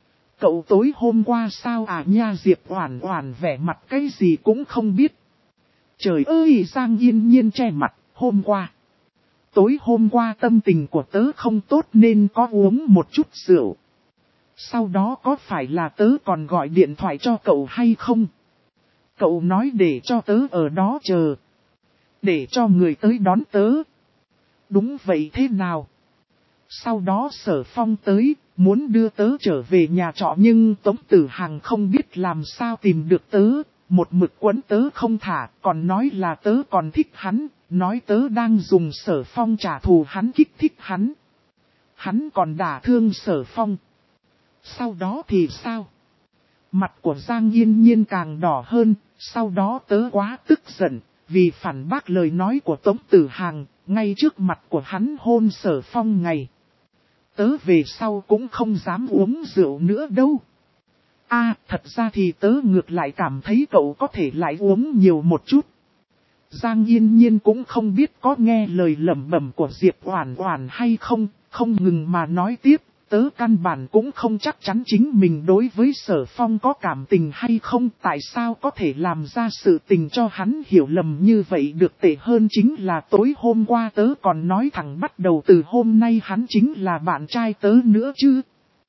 Cậu tối hôm qua sao à nha? Diệp Oản Oản vẻ mặt cái gì cũng không biết. Trời ơi! Giang Yên Nhiên che mặt, hôm qua. Tối hôm qua tâm tình của tớ không tốt nên có uống một chút rượu. Sau đó có phải là tớ còn gọi điện thoại cho cậu hay không? Cậu nói để cho tớ ở đó chờ. Để cho người tới đón tớ. Đúng vậy thế nào? Sau đó Sở Phong tới, muốn đưa tớ trở về nhà trọ nhưng Tống Tử Hằng không biết làm sao tìm được tớ, một mực quấn tớ không thả, còn nói là tớ còn thích hắn, nói tớ đang dùng Sở Phong trả thù hắn, kích thích hắn. Hắn còn đả thương Sở Phong. Sau đó thì sao? Mặt của Giang Yên Nhiên càng đỏ hơn, sau đó tớ quá tức giận, vì phản bác lời nói của Tống Tử Hằng, ngay trước mặt của hắn hôn Sở Phong ngày. Tớ về sau cũng không dám uống rượu nữa đâu. Thật ra thì tớ ngược lại cảm thấy cậu có thể lại uống nhiều một chút. Giang Yên Nhiên cũng không biết có nghe lời lẩm bẩm của Diệp Oản Oản hay không, không ngừng mà nói tiếp. Tớ căn bản cũng không chắc chắn chính mình đối với Sở Phong có cảm tình hay không, tại sao có thể làm ra sự tình cho hắn hiểu lầm như vậy được. Tệ hơn chính là tối hôm qua tớ còn nói thẳng bắt đầu từ hôm nay hắn chính là bạn trai tớ nữa chứ.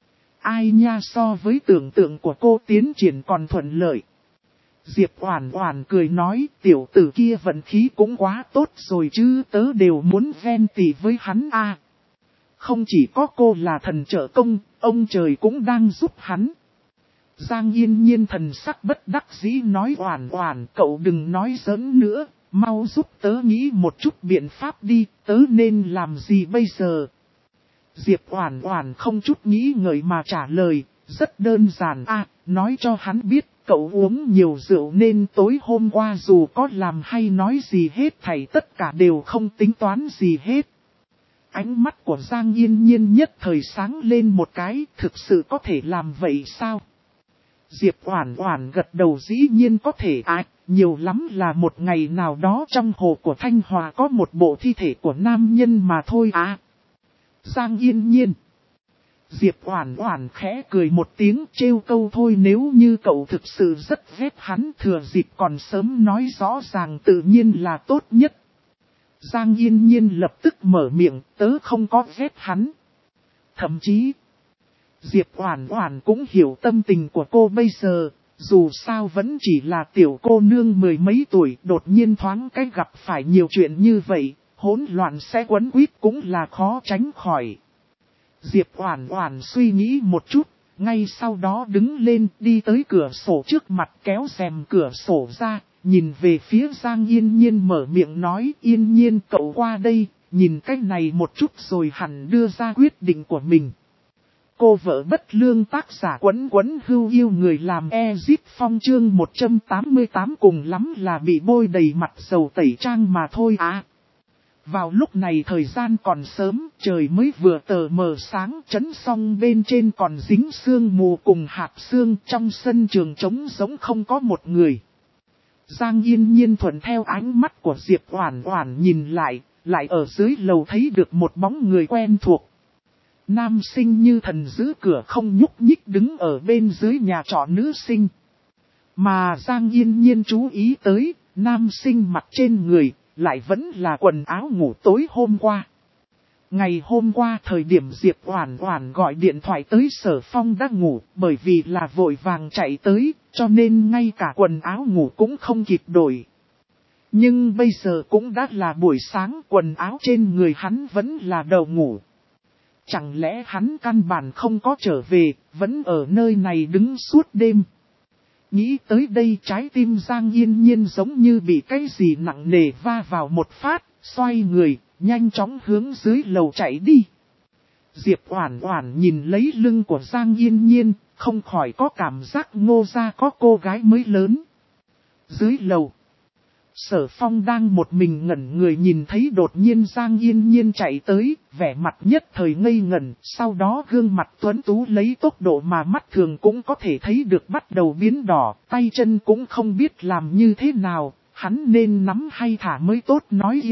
Ai nha, so với tưởng tượng của cô tiến triển còn thuận lợi. Diệp Oản Oản cười nói, tiểu tử kia vận khí cũng quá tốt rồi chứ, tớ đều muốn ven tỉ với hắn a. Không chỉ có cô là thần trợ công, ông trời cũng đang giúp hắn. Giang Yên Nhiên thần sắc bất đắc dĩ nói, Oản Oản cậu đừng nói giỡn nữa, mau giúp tớ nghĩ một chút biện pháp đi, tớ nên làm gì bây giờ? Diệp Oản Oản không chút nghĩ ngợi mà trả lời, rất đơn giản nói cho hắn biết cậu uống nhiều rượu nên tối hôm qua dù có làm hay nói gì hết thảy tất cả đều không tính toán gì hết. Ánh mắt của Giang Yên Nhiên nhất thời sáng lên một cái, thực sự có thể làm vậy sao? Diệp Oản Oản gật đầu, dĩ nhiên có thể nhiều lắm là một ngày nào đó trong hồ của Thanh Hòa có một bộ thi thể của nam nhân mà thôi Giang Yên Nhiên. Diệp Oản Oản khẽ cười một tiếng trêu câu, thôi nếu như cậu thực sự rất ghét hắn, thừa dịp còn sớm nói rõ ràng tự nhiên là tốt nhất. Giang Yên Nhiên lập tức mở miệng, tớ không có ghét hắn. Thậm chí, Diệp Oản Oản cũng hiểu tâm tình của cô bây giờ, dù sao vẫn chỉ là tiểu cô nương mười mấy tuổi, đột nhiên thoáng cái gặp phải nhiều chuyện như vậy, hỗn loạn sẽ quấn quýt cũng là khó tránh khỏi. Diệp Oản Oản suy nghĩ một chút, ngay sau đó đứng lên đi tới cửa sổ trước mặt kéo rèm cửa sổ ra, nhìn về phía Giang Yên Nhiên mở miệng nói Yên Nhiên cậu qua đây, nhìn cái này một chút rồi hẳn đưa ra quyết định của mình. Cô vợ bất lương tác giả Quấn Quấn Hưu yêu người làm Ezip Phong chương 188 cùng lắm là bị bôi đầy mặt dầu tẩy trang mà thôi à. Vào lúc này thời gian còn sớm, trời mới vừa tờ mờ sáng, chấn xong bên trên còn dính sương mù cùng hạt sương, trong sân trường trống giống không có một người. Giang Yên Nhiên thuận theo ánh mắt của Diệp Oản Oản nhìn lại ở dưới lầu thấy được một bóng người quen thuộc. Nam sinh như thần giữ cửa không nhúc nhích đứng ở bên dưới nhà trọ nữ sinh. Mà Giang Yên Nhiên chú ý tới, nam sinh mặc trên người, lại vẫn là quần áo ngủ tối hôm qua. Ngày hôm qua thời điểm Diệp Oản Oản gọi điện thoại tới Sở Phong đã ngủ, bởi vì là vội vàng chạy tới, cho nên ngay cả quần áo ngủ cũng không kịp đổi. Nhưng bây giờ cũng đã là buổi sáng, quần áo trên người hắn vẫn là đầu ngủ. Chẳng lẽ hắn căn bản không có trở về, vẫn ở nơi này đứng suốt đêm. Nghĩ tới đây trái tim Giang Yên Nhiên giống như bị cái gì nặng nề va vào một phát, xoay người, nhanh chóng hướng dưới lầu chạy đi. Diệp Oản Oản nhìn lấy lưng của Giang Yên Nhiên, không khỏi có cảm giác ngô gia có cô gái mới lớn. Dưới lầu, Sở Phong đang một mình ngẩn người nhìn thấy đột nhiên Giang Yên Nhiên chạy tới, vẻ mặt nhất thời ngây ngẩn, sau đó gương mặt tuấn tú lấy tốc độ mà mắt thường cũng có thể thấy được bắt đầu biến đỏ, tay chân cũng không biết làm như thế nào, hắn nên nắm hay thả mới tốt nói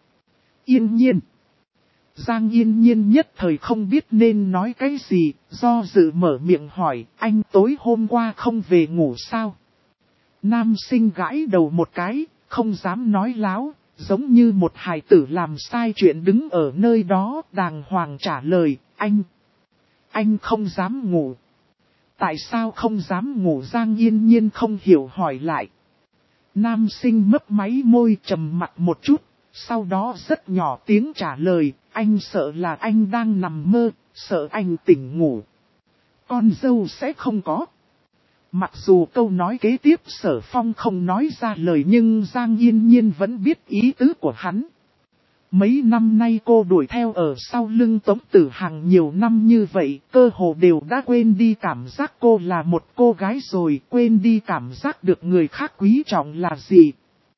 Yên Nhiên. Giang Yên Nhiên nhất thời không biết nên nói cái gì, do dự mở miệng hỏi, anh tối hôm qua không về ngủ sao? Nam sinh gãi đầu một cái, không dám nói láo, giống như một hài tử làm sai chuyện đứng ở nơi đó, đàng hoàng trả lời, anh không dám ngủ. Tại sao không dám ngủ? Giang Yên Nhiên không hiểu hỏi lại. Nam sinh mấp máy môi trầm mặt một chút, sau đó rất nhỏ tiếng trả lời, anh sợ là anh đang nằm mơ, sợ anh tỉnh ngủ. Con dâu sẽ không có. Mặc dù câu nói kế tiếp Sở Phong không nói ra lời nhưng Giang Yên Nhiên vẫn biết ý tứ của hắn. Mấy năm nay cô đuổi theo ở sau lưng Tống Tử Hằng nhiều năm như vậy, cơ hồ đều đã quên đi cảm giác cô là một cô gái rồi, quên đi cảm giác được người khác quý trọng là gì.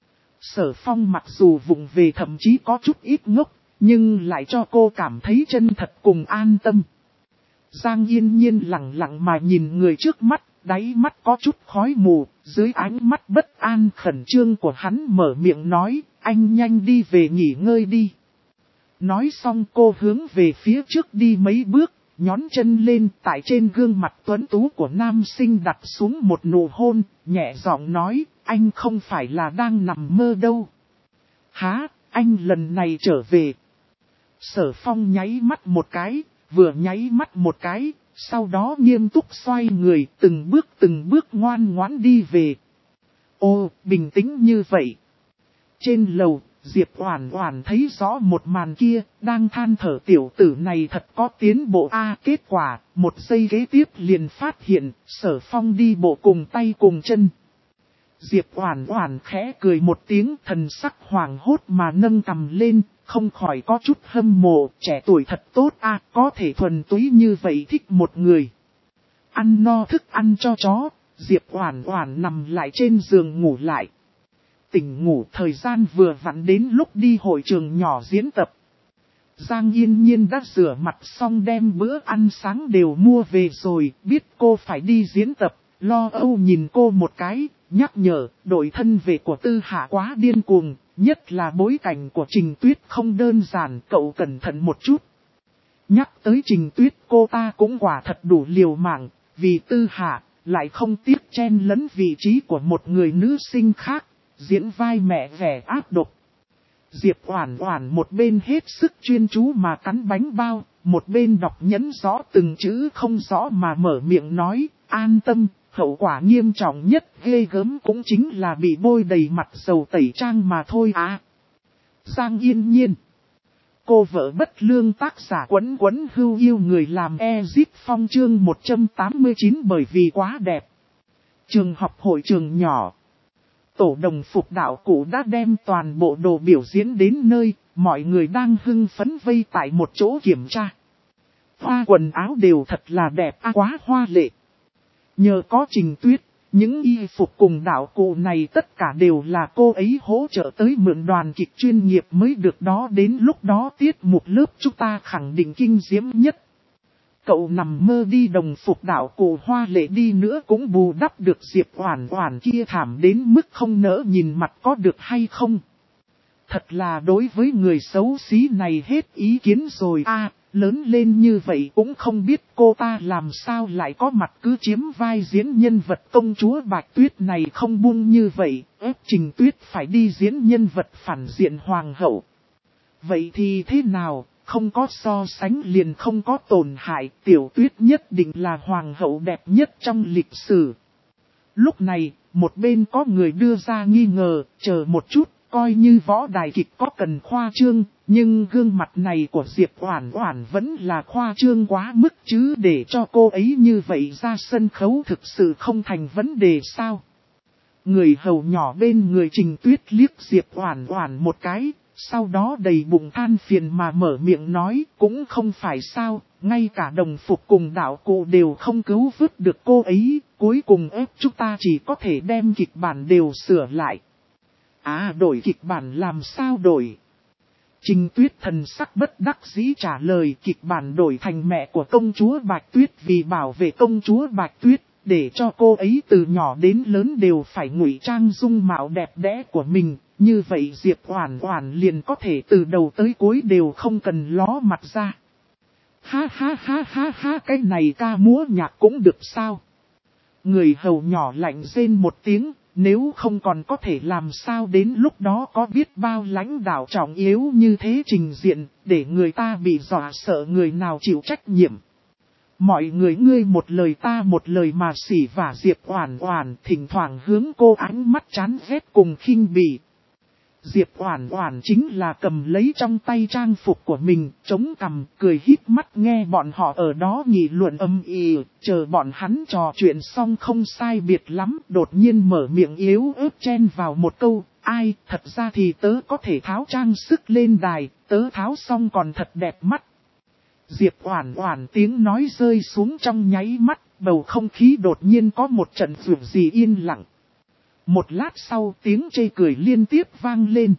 Sở Phong mặc dù vụng về thậm chí có chút ít ngốc, nhưng lại cho cô cảm thấy chân thật cùng an tâm. Giang Yên Nhiên lặng lặng mà nhìn người trước mắt, đáy mắt có chút khói mù, dưới ánh mắt bất an khẩn trương của hắn mở miệng nói, anh nhanh đi về nghỉ ngơi đi. Nói xong cô hướng về phía trước đi mấy bước, nhón chân lên tại trên gương mặt tuấn tú của nam sinh đặt xuống một nụ hôn, nhẹ giọng nói, anh không phải là đang nằm mơ đâu. Hả, anh lần này trở về. Sở Phong nháy mắt một cái, vừa nháy mắt một cái, sau đó nghiêm túc xoay người từng bước ngoan ngoãn đi về. Ô, bình tĩnh như vậy. Trên lầu, Diệp Oản Oản thấy rõ một màn kia, đang than thở tiểu tử này thật có tiến bộ a. Kết quả, một giây kế tiếp liền phát hiện, Sở Phong đi bộ cùng tay cùng chân. Diệp Oản Oản khẽ cười một tiếng, thần sắc hoảng hốt mà nâng cằm lên, không khỏi có chút hâm mộ, trẻ tuổi thật tốt a, có thể thuần túy như vậy thích một người. Ăn no thức ăn cho chó, Diệp Oản Oản nằm lại trên giường ngủ lại. Tỉnh ngủ thời gian vừa vặn đến lúc đi hội trường nhỏ diễn tập. Giang Yên Nhiên đã rửa mặt xong đem bữa ăn sáng đều mua về rồi, biết cô phải đi diễn tập, lo âu nhìn cô một cái, nhắc nhở, đội thân về của Tư Hạ quá điên cuồng, nhất là bối cảnh của Trình Tuyết không đơn giản, cậu cẩn thận một chút. Nhắc tới Trình Tuyết cô ta cũng quả thật đủ liều mạng, vì Tư Hạ lại không tiếc chen lấn vị trí của một người nữ sinh khác, diễn vai mẹ vẻ ác độc. Diệp Oản Oản một bên hết sức chuyên chú mà cắn bánh bao, một bên đọc nhấn rõ từng chữ không rõ mà mở miệng nói, an tâm, hậu quả nghiêm trọng nhất ghê gớm cũng chính là bị bôi đầy mặt dầu tẩy trang mà thôi à. Giang Yên Nhiên, Cô vợ bất lương tác giả Quấn Quấn Hưu yêu người làm Ezip Phong chương 189 bởi vì quá đẹp. Trường học hội trường nhỏ. Tổ đồng phục đạo cụ đã đem toàn bộ đồ biểu diễn đến nơi, mọi người đang hưng phấn vây tại một chỗ kiểm tra. Hoa quần áo đều thật là đẹp quá hoa lệ. Nhờ có Trình Tuyết, những y phục cùng đạo cụ này tất cả đều là cô ấy hỗ trợ tới mượn đoàn kịch chuyên nghiệp mới được đó, đến lúc đó tiết mục lớp chúng ta khẳng định kinh diễm nhất. Cậu nằm mơ đi, đồng phục đạo cụ hoa lệ đi nữa cũng bù đắp được Diệp Oản Oản kia thảm đến mức không nỡ nhìn mặt có được hay không. Thật là đối với người xấu xí này hết ý kiến rồi a. Lớn lên như vậy cũng không biết cô ta làm sao lại có mặt cứ chiếm vai diễn nhân vật công chúa Bạch Tuyết này không buông như vậy, ép Trình Tuyết phải đi diễn nhân vật phản diện hoàng hậu. Vậy thì thế nào, không có so sánh liền không có tổn hại, Tiểu Tuyết nhất định là hoàng hậu đẹp nhất trong lịch sử. Lúc này, một bên có người đưa ra nghi ngờ, chờ một chút. Coi như võ đài kịch có cần khoa trương, nhưng gương mặt này của Diệp Oản Oản vẫn là khoa trương quá mức chứ, để cho cô ấy như vậy ra sân khấu thực sự không thành vấn đề sao. Người hầu nhỏ bên người Trình Tuyết liếc Diệp Oản Oản một cái, sau đó đầy bụng than phiền mà mở miệng nói, cũng không phải sao, ngay cả đồng phục cùng đạo cụ đều không cứu vớt được cô ấy, cuối cùng ép chúng ta chỉ có thể đem kịch bản đều sửa lại. Đổi kịch bản làm sao đổi? Trình Tuyết thần sắc bất đắc dĩ trả lời, kịch bản đổi thành mẹ của công chúa Bạch Tuyết vì bảo vệ công chúa Bạch Tuyết, để cho cô ấy từ nhỏ đến lớn đều phải ngụy trang dung mạo đẹp đẽ của mình, như vậy Diệp Oản Oản liền có thể từ đầu tới cuối đều không cần ló mặt ra. Ha ha ha ha ha, cái này ca múa nhạc cũng được sao? Người hầu nhỏ lạnh rên một tiếng. Nếu không còn có thể làm sao đến lúc đó có biết bao lãnh đạo trọng yếu như thế trình diện, để người ta bị dọa sợ người nào chịu trách nhiệm. Mọi người ngươi một lời ta một lời mà xỉ vả Diệp Oản Oản, thỉnh thoảng hướng cô ánh mắt chán ghét cùng khinh bỉ. Diệp Oản Oản chính là cầm lấy trong tay trang phục của mình, chống cằm, cười híp mắt nghe bọn họ ở đó nghị luận âm ĩ, chờ bọn hắn trò chuyện xong không sai biệt lắm, đột nhiên mở miệng yếu ớt chen vào một câu, ai, thật ra thì tớ có thể tháo trang sức lên đài, tớ tháo xong còn thật đẹp mắt. Diệp Oản Oản tiếng nói rơi xuống trong nháy mắt, bầu không khí đột nhiên có một trận dường gì yên lặng. Một lát sau tiếng chê cười liên tiếp vang lên.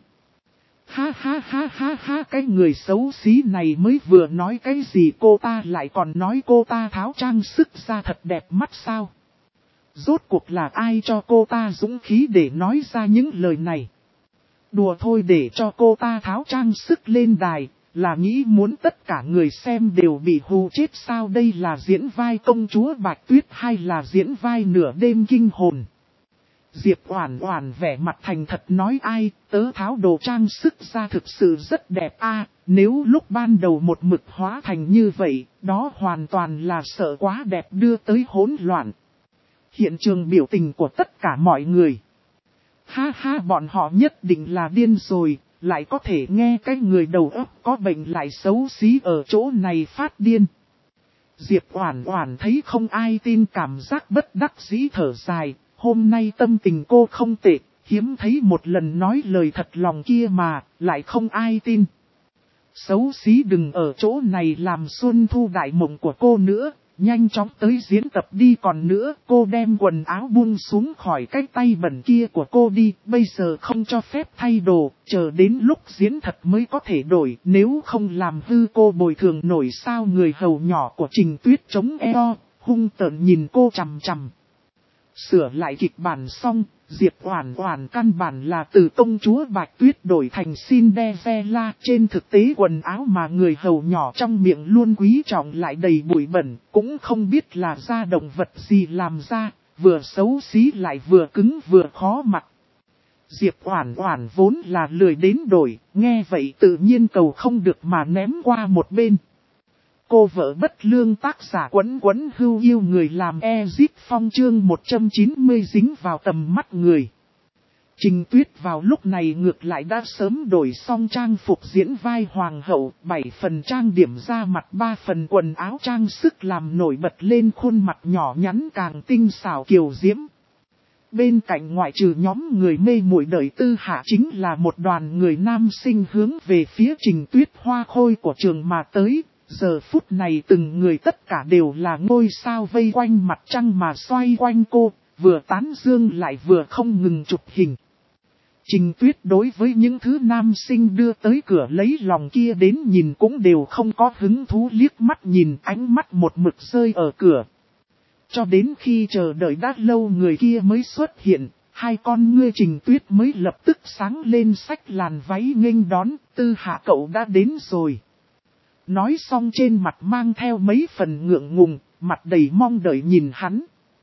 Ha ha ha ha ha, cái người xấu xí này mới vừa nói cái gì cô ta lại còn nói cô ta tháo trang sức ra thật đẹp mắt sao? Rốt cuộc là ai cho cô ta dũng khí để nói ra những lời này? Đùa thôi, để cho cô ta tháo trang sức lên đài, là nghĩ muốn tất cả người xem đều bị hù chết sao? Đây là diễn vai công chúa Bạch Tuyết hay là diễn vai nửa đêm kinh hồn? Diệp Oản Oản vẻ mặt thành thật nói, ai, tớ tháo đồ trang sức ra thực sự rất đẹp nếu lúc ban đầu một mực hóa thành như vậy, đó hoàn toàn là sợ quá đẹp đưa tới hỗn loạn. Hiện trường biểu tình của tất cả mọi người. Ha ha, bọn họ nhất định là điên rồi, lại có thể nghe cái người đầu óc có bệnh lại xấu xí ở chỗ này phát điên. Diệp Oản Oản thấy không ai tin, cảm giác bất đắc dĩ thở dài. Hôm nay tâm tình cô không tệ, hiếm thấy một lần nói lời thật lòng kia mà, lại không ai tin. Xấu xí đừng ở chỗ này làm xuân thu đại mộng của cô nữa, nhanh chóng tới diễn tập đi, còn nữa cô đem quần áo buông xuống khỏi cái tay bẩn kia của cô đi, bây giờ không cho phép thay đồ, chờ đến lúc diễn thật mới có thể đổi, nếu không làm hư cô bồi thường nổi sao? Người hầu nhỏ của Trình Tuyết chống eo, hung tợn nhìn cô chằm chằm. Sửa lại kịch bản xong, Diệp Oản Oản căn bản là từ công chúa Bạch Tuyết đổi thành Cinderella. Trên thực tế quần áo mà người hầu nhỏ trong miệng luôn quý trọng lại đầy bụi bẩn, cũng không biết là da động vật gì làm ra, vừa xấu xí lại vừa cứng vừa khó mặc. Diệp Oản Oản vốn là lười đến đổi, nghe vậy tự nhiên cầu không được mà ném qua một bên. Cô vợ bất lương tác giả Quấn Quấn Hưu yêu người làm Ezip Phong chương 190 dính vào tầm mắt người. Trình Tuyết vào lúc này ngược lại đã sớm đổi xong trang phục diễn vai hoàng hậu, 7 phần trang điểm da mặt, 3 phần quần áo trang sức làm nổi bật lên khuôn mặt nhỏ nhắn càng tinh xảo kiều diễm. Bên cạnh ngoại trừ nhóm người mê muội đợi Tư Hạ chính là một đoàn người nam sinh hướng về phía Trình Tuyết hoa khôi của trường mà tới. Giờ phút này từng người tất cả đều là ngôi sao vây quanh mặt trăng mà xoay quanh cô, vừa tán dương lại vừa không ngừng chụp hình. Trình Tuyết đối với những thứ nam sinh đưa tới cửa lấy lòng kia đến nhìn cũng đều không có hứng thú, liếc mắt nhìn, ánh mắt một mực rơi ở cửa. Cho đến khi chờ đợi đã lâu người kia mới xuất hiện, hai con ngươi Trình Tuyết mới lập tức sáng lên, xách làn váy nghênh đón. Tư Hạ cậu đã đến rồi. Nói xong trên mặt mang theo mấy phần ngượng ngùng, mặt đầy mong đợi nhìn hắn.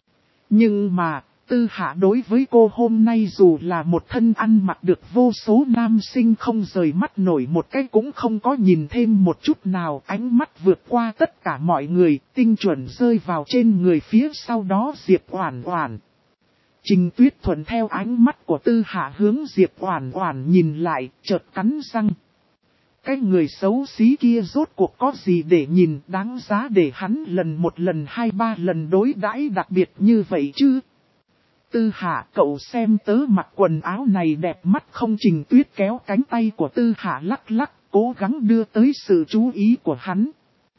Nhưng mà, Tư Hạ đối với cô hôm nay dù là một thân ăn mặc được vô số nam sinh không rời mắt nổi một cái cũng không có nhìn thêm một chút nào, ánh mắt vượt qua tất cả mọi người, tinh chuẩn rơi vào trên người phía sau đó Diệp Oản Oản. Trình Tuyết thuận theo ánh mắt của Tư Hạ hướng Diệp Oản Oản nhìn lại, chợt cắn răng. Cái người xấu xí kia rốt cuộc có gì để nhìn, đáng giá để hắn lần một lần hai ba lần đối đãi đặc biệt như vậy chứ? Tư Hạ cậu xem tớ mặc quần áo này đẹp mắt không? Trình Tuyết kéo cánh tay của Tư Hạ lắc lắc, cố gắng đưa tới sự chú ý của hắn.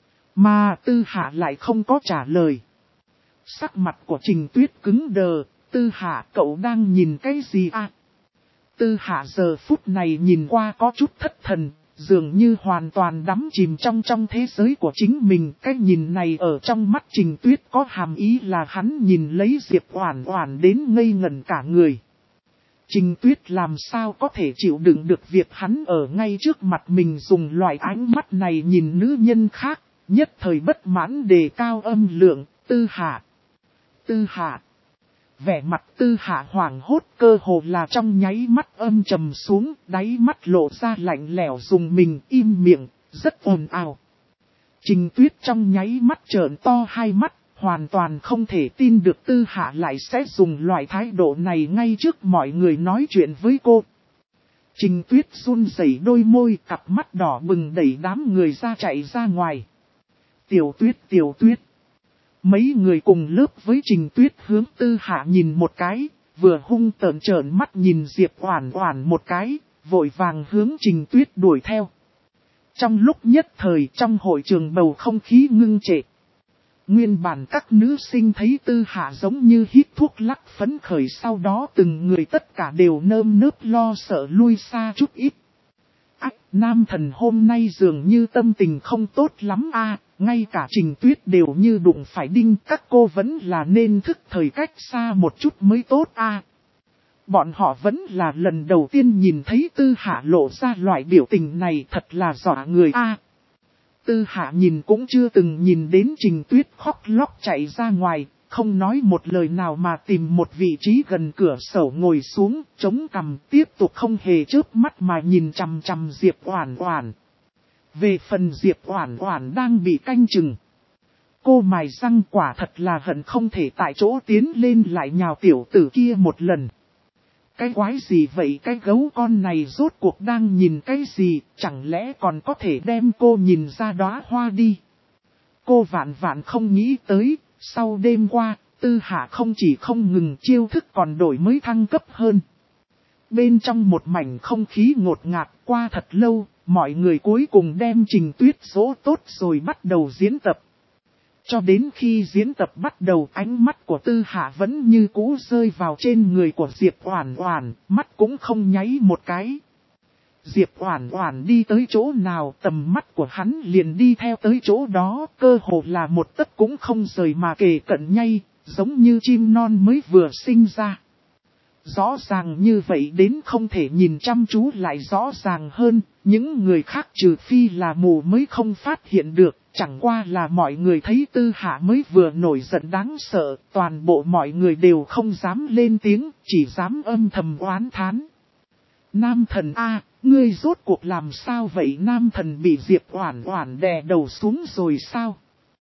Mà Tư Hạ lại không có trả lời. Sắc mặt của Trình Tuyết cứng đờ. Tư Hạ cậu đang nhìn cái gì à? Tư Hạ giờ phút này nhìn qua có chút thất thần, dường như hoàn toàn đắm chìm trong thế giới của chính mình. Cái nhìn này ở trong mắt Trình Tuyết có hàm ý là hắn nhìn lấy Diệp Oản Oản đến ngây ngẩn cả người. Trình Tuyết làm sao có thể chịu đựng được việc hắn ở ngay trước mặt mình dùng loại ánh mắt này nhìn nữ nhân khác, nhất thời bất mãn đề cao âm lượng. Tư Hạ, Tư Hạ. Vẻ mặt Tư Hạ hoảng hốt, cơ hồ là trong nháy mắt âm trầm xuống, đáy mắt lộ ra lạnh lẽo, dùng mình im miệng, rất ồn ào. Trình Tuyết trong nháy mắt trợn to hai mắt, hoàn toàn không thể tin được Tư Hạ lại sẽ dùng loại thái độ này ngay trước mọi người nói chuyện với cô. Trình Tuyết run rẩy đôi môi, cặp mắt đỏ bừng đẩy đám người ra chạy ra ngoài. Tiểu Tuyết, Tiểu Tuyết. Mấy người cùng lớp với Trình Tuyết hướng Tư Hạ nhìn một cái, vừa hung tợn trợn mắt nhìn Diệp Oản Oản một cái, vội vàng hướng Trình Tuyết đuổi theo. Trong lúc nhất thời trong hội trường bầu không khí ngưng trệ. Nguyên bản các nữ sinh thấy Tư Hạ giống như hít thuốc lắc phấn khởi, sau đó từng người tất cả đều nơm nớp lo sợ lui xa chút ít. Nam thần hôm nay dường như tâm tình không tốt lắm a. Ngay cả Trình Tuyết đều như đụng phải đinh, các cô vẫn là nên thức thời cách xa một chút mới tốt a. Bọn họ vẫn là lần đầu tiên nhìn thấy Tư Hạ lộ ra loại biểu tình này, thật là dọa người a. Tư Hạ nhìn cũng chưa từng nhìn đến Trình Tuyết khóc lóc chạy ra ngoài, không nói một lời nào mà tìm một vị trí gần cửa sổ ngồi xuống, chống cằm tiếp tục không hề chớp mắt mà nhìn chằm chằm Diệp Oản Oản. Về phần Diệp Oản Oản đang bị canh chừng. Cô mài răng quả thật là hận không thể tại chỗ tiến lên lại nhào tiểu tử kia một lần. Cái quái gì vậy, cái gấu con này rốt cuộc đang nhìn cái gì, chẳng lẽ còn có thể đem cô nhìn ra đóa hoa đi. Cô vạn vạn không nghĩ tới, sau đêm qua, Tư Hạ không chỉ không ngừng chiêu thức còn đổi mới thăng cấp hơn. Bên trong một mảnh không khí ngột ngạt, qua thật lâu, mọi người cuối cùng đem Trình Tuyết dỗ tốt rồi bắt đầu diễn tập. Cho đến khi diễn tập bắt đầu, ánh mắt của Tư Hạ vẫn như cũ rơi vào trên người của Diệp Oản Oản, mắt cũng không nháy một cái. Diệp Oản Oản đi tới chỗ nào, tầm mắt của hắn liền đi theo tới chỗ đó, cơ hồ là một tấc cũng không rời mà kề cận nhây, giống như chim non mới vừa sinh ra. Rõ ràng như vậy đến không thể nhìn chăm chú lại rõ ràng hơn, những người khác trừ phi là mù mới không phát hiện được, chẳng qua là mọi người thấy Tư Hạ mới vừa nổi giận đáng sợ, toàn bộ mọi người đều không dám lên tiếng, chỉ dám âm thầm oán thán. Nam thần a, ngươi rốt cuộc làm sao vậy? Nam thần bị Diệp Oản Oản đè đầu xuống rồi sao?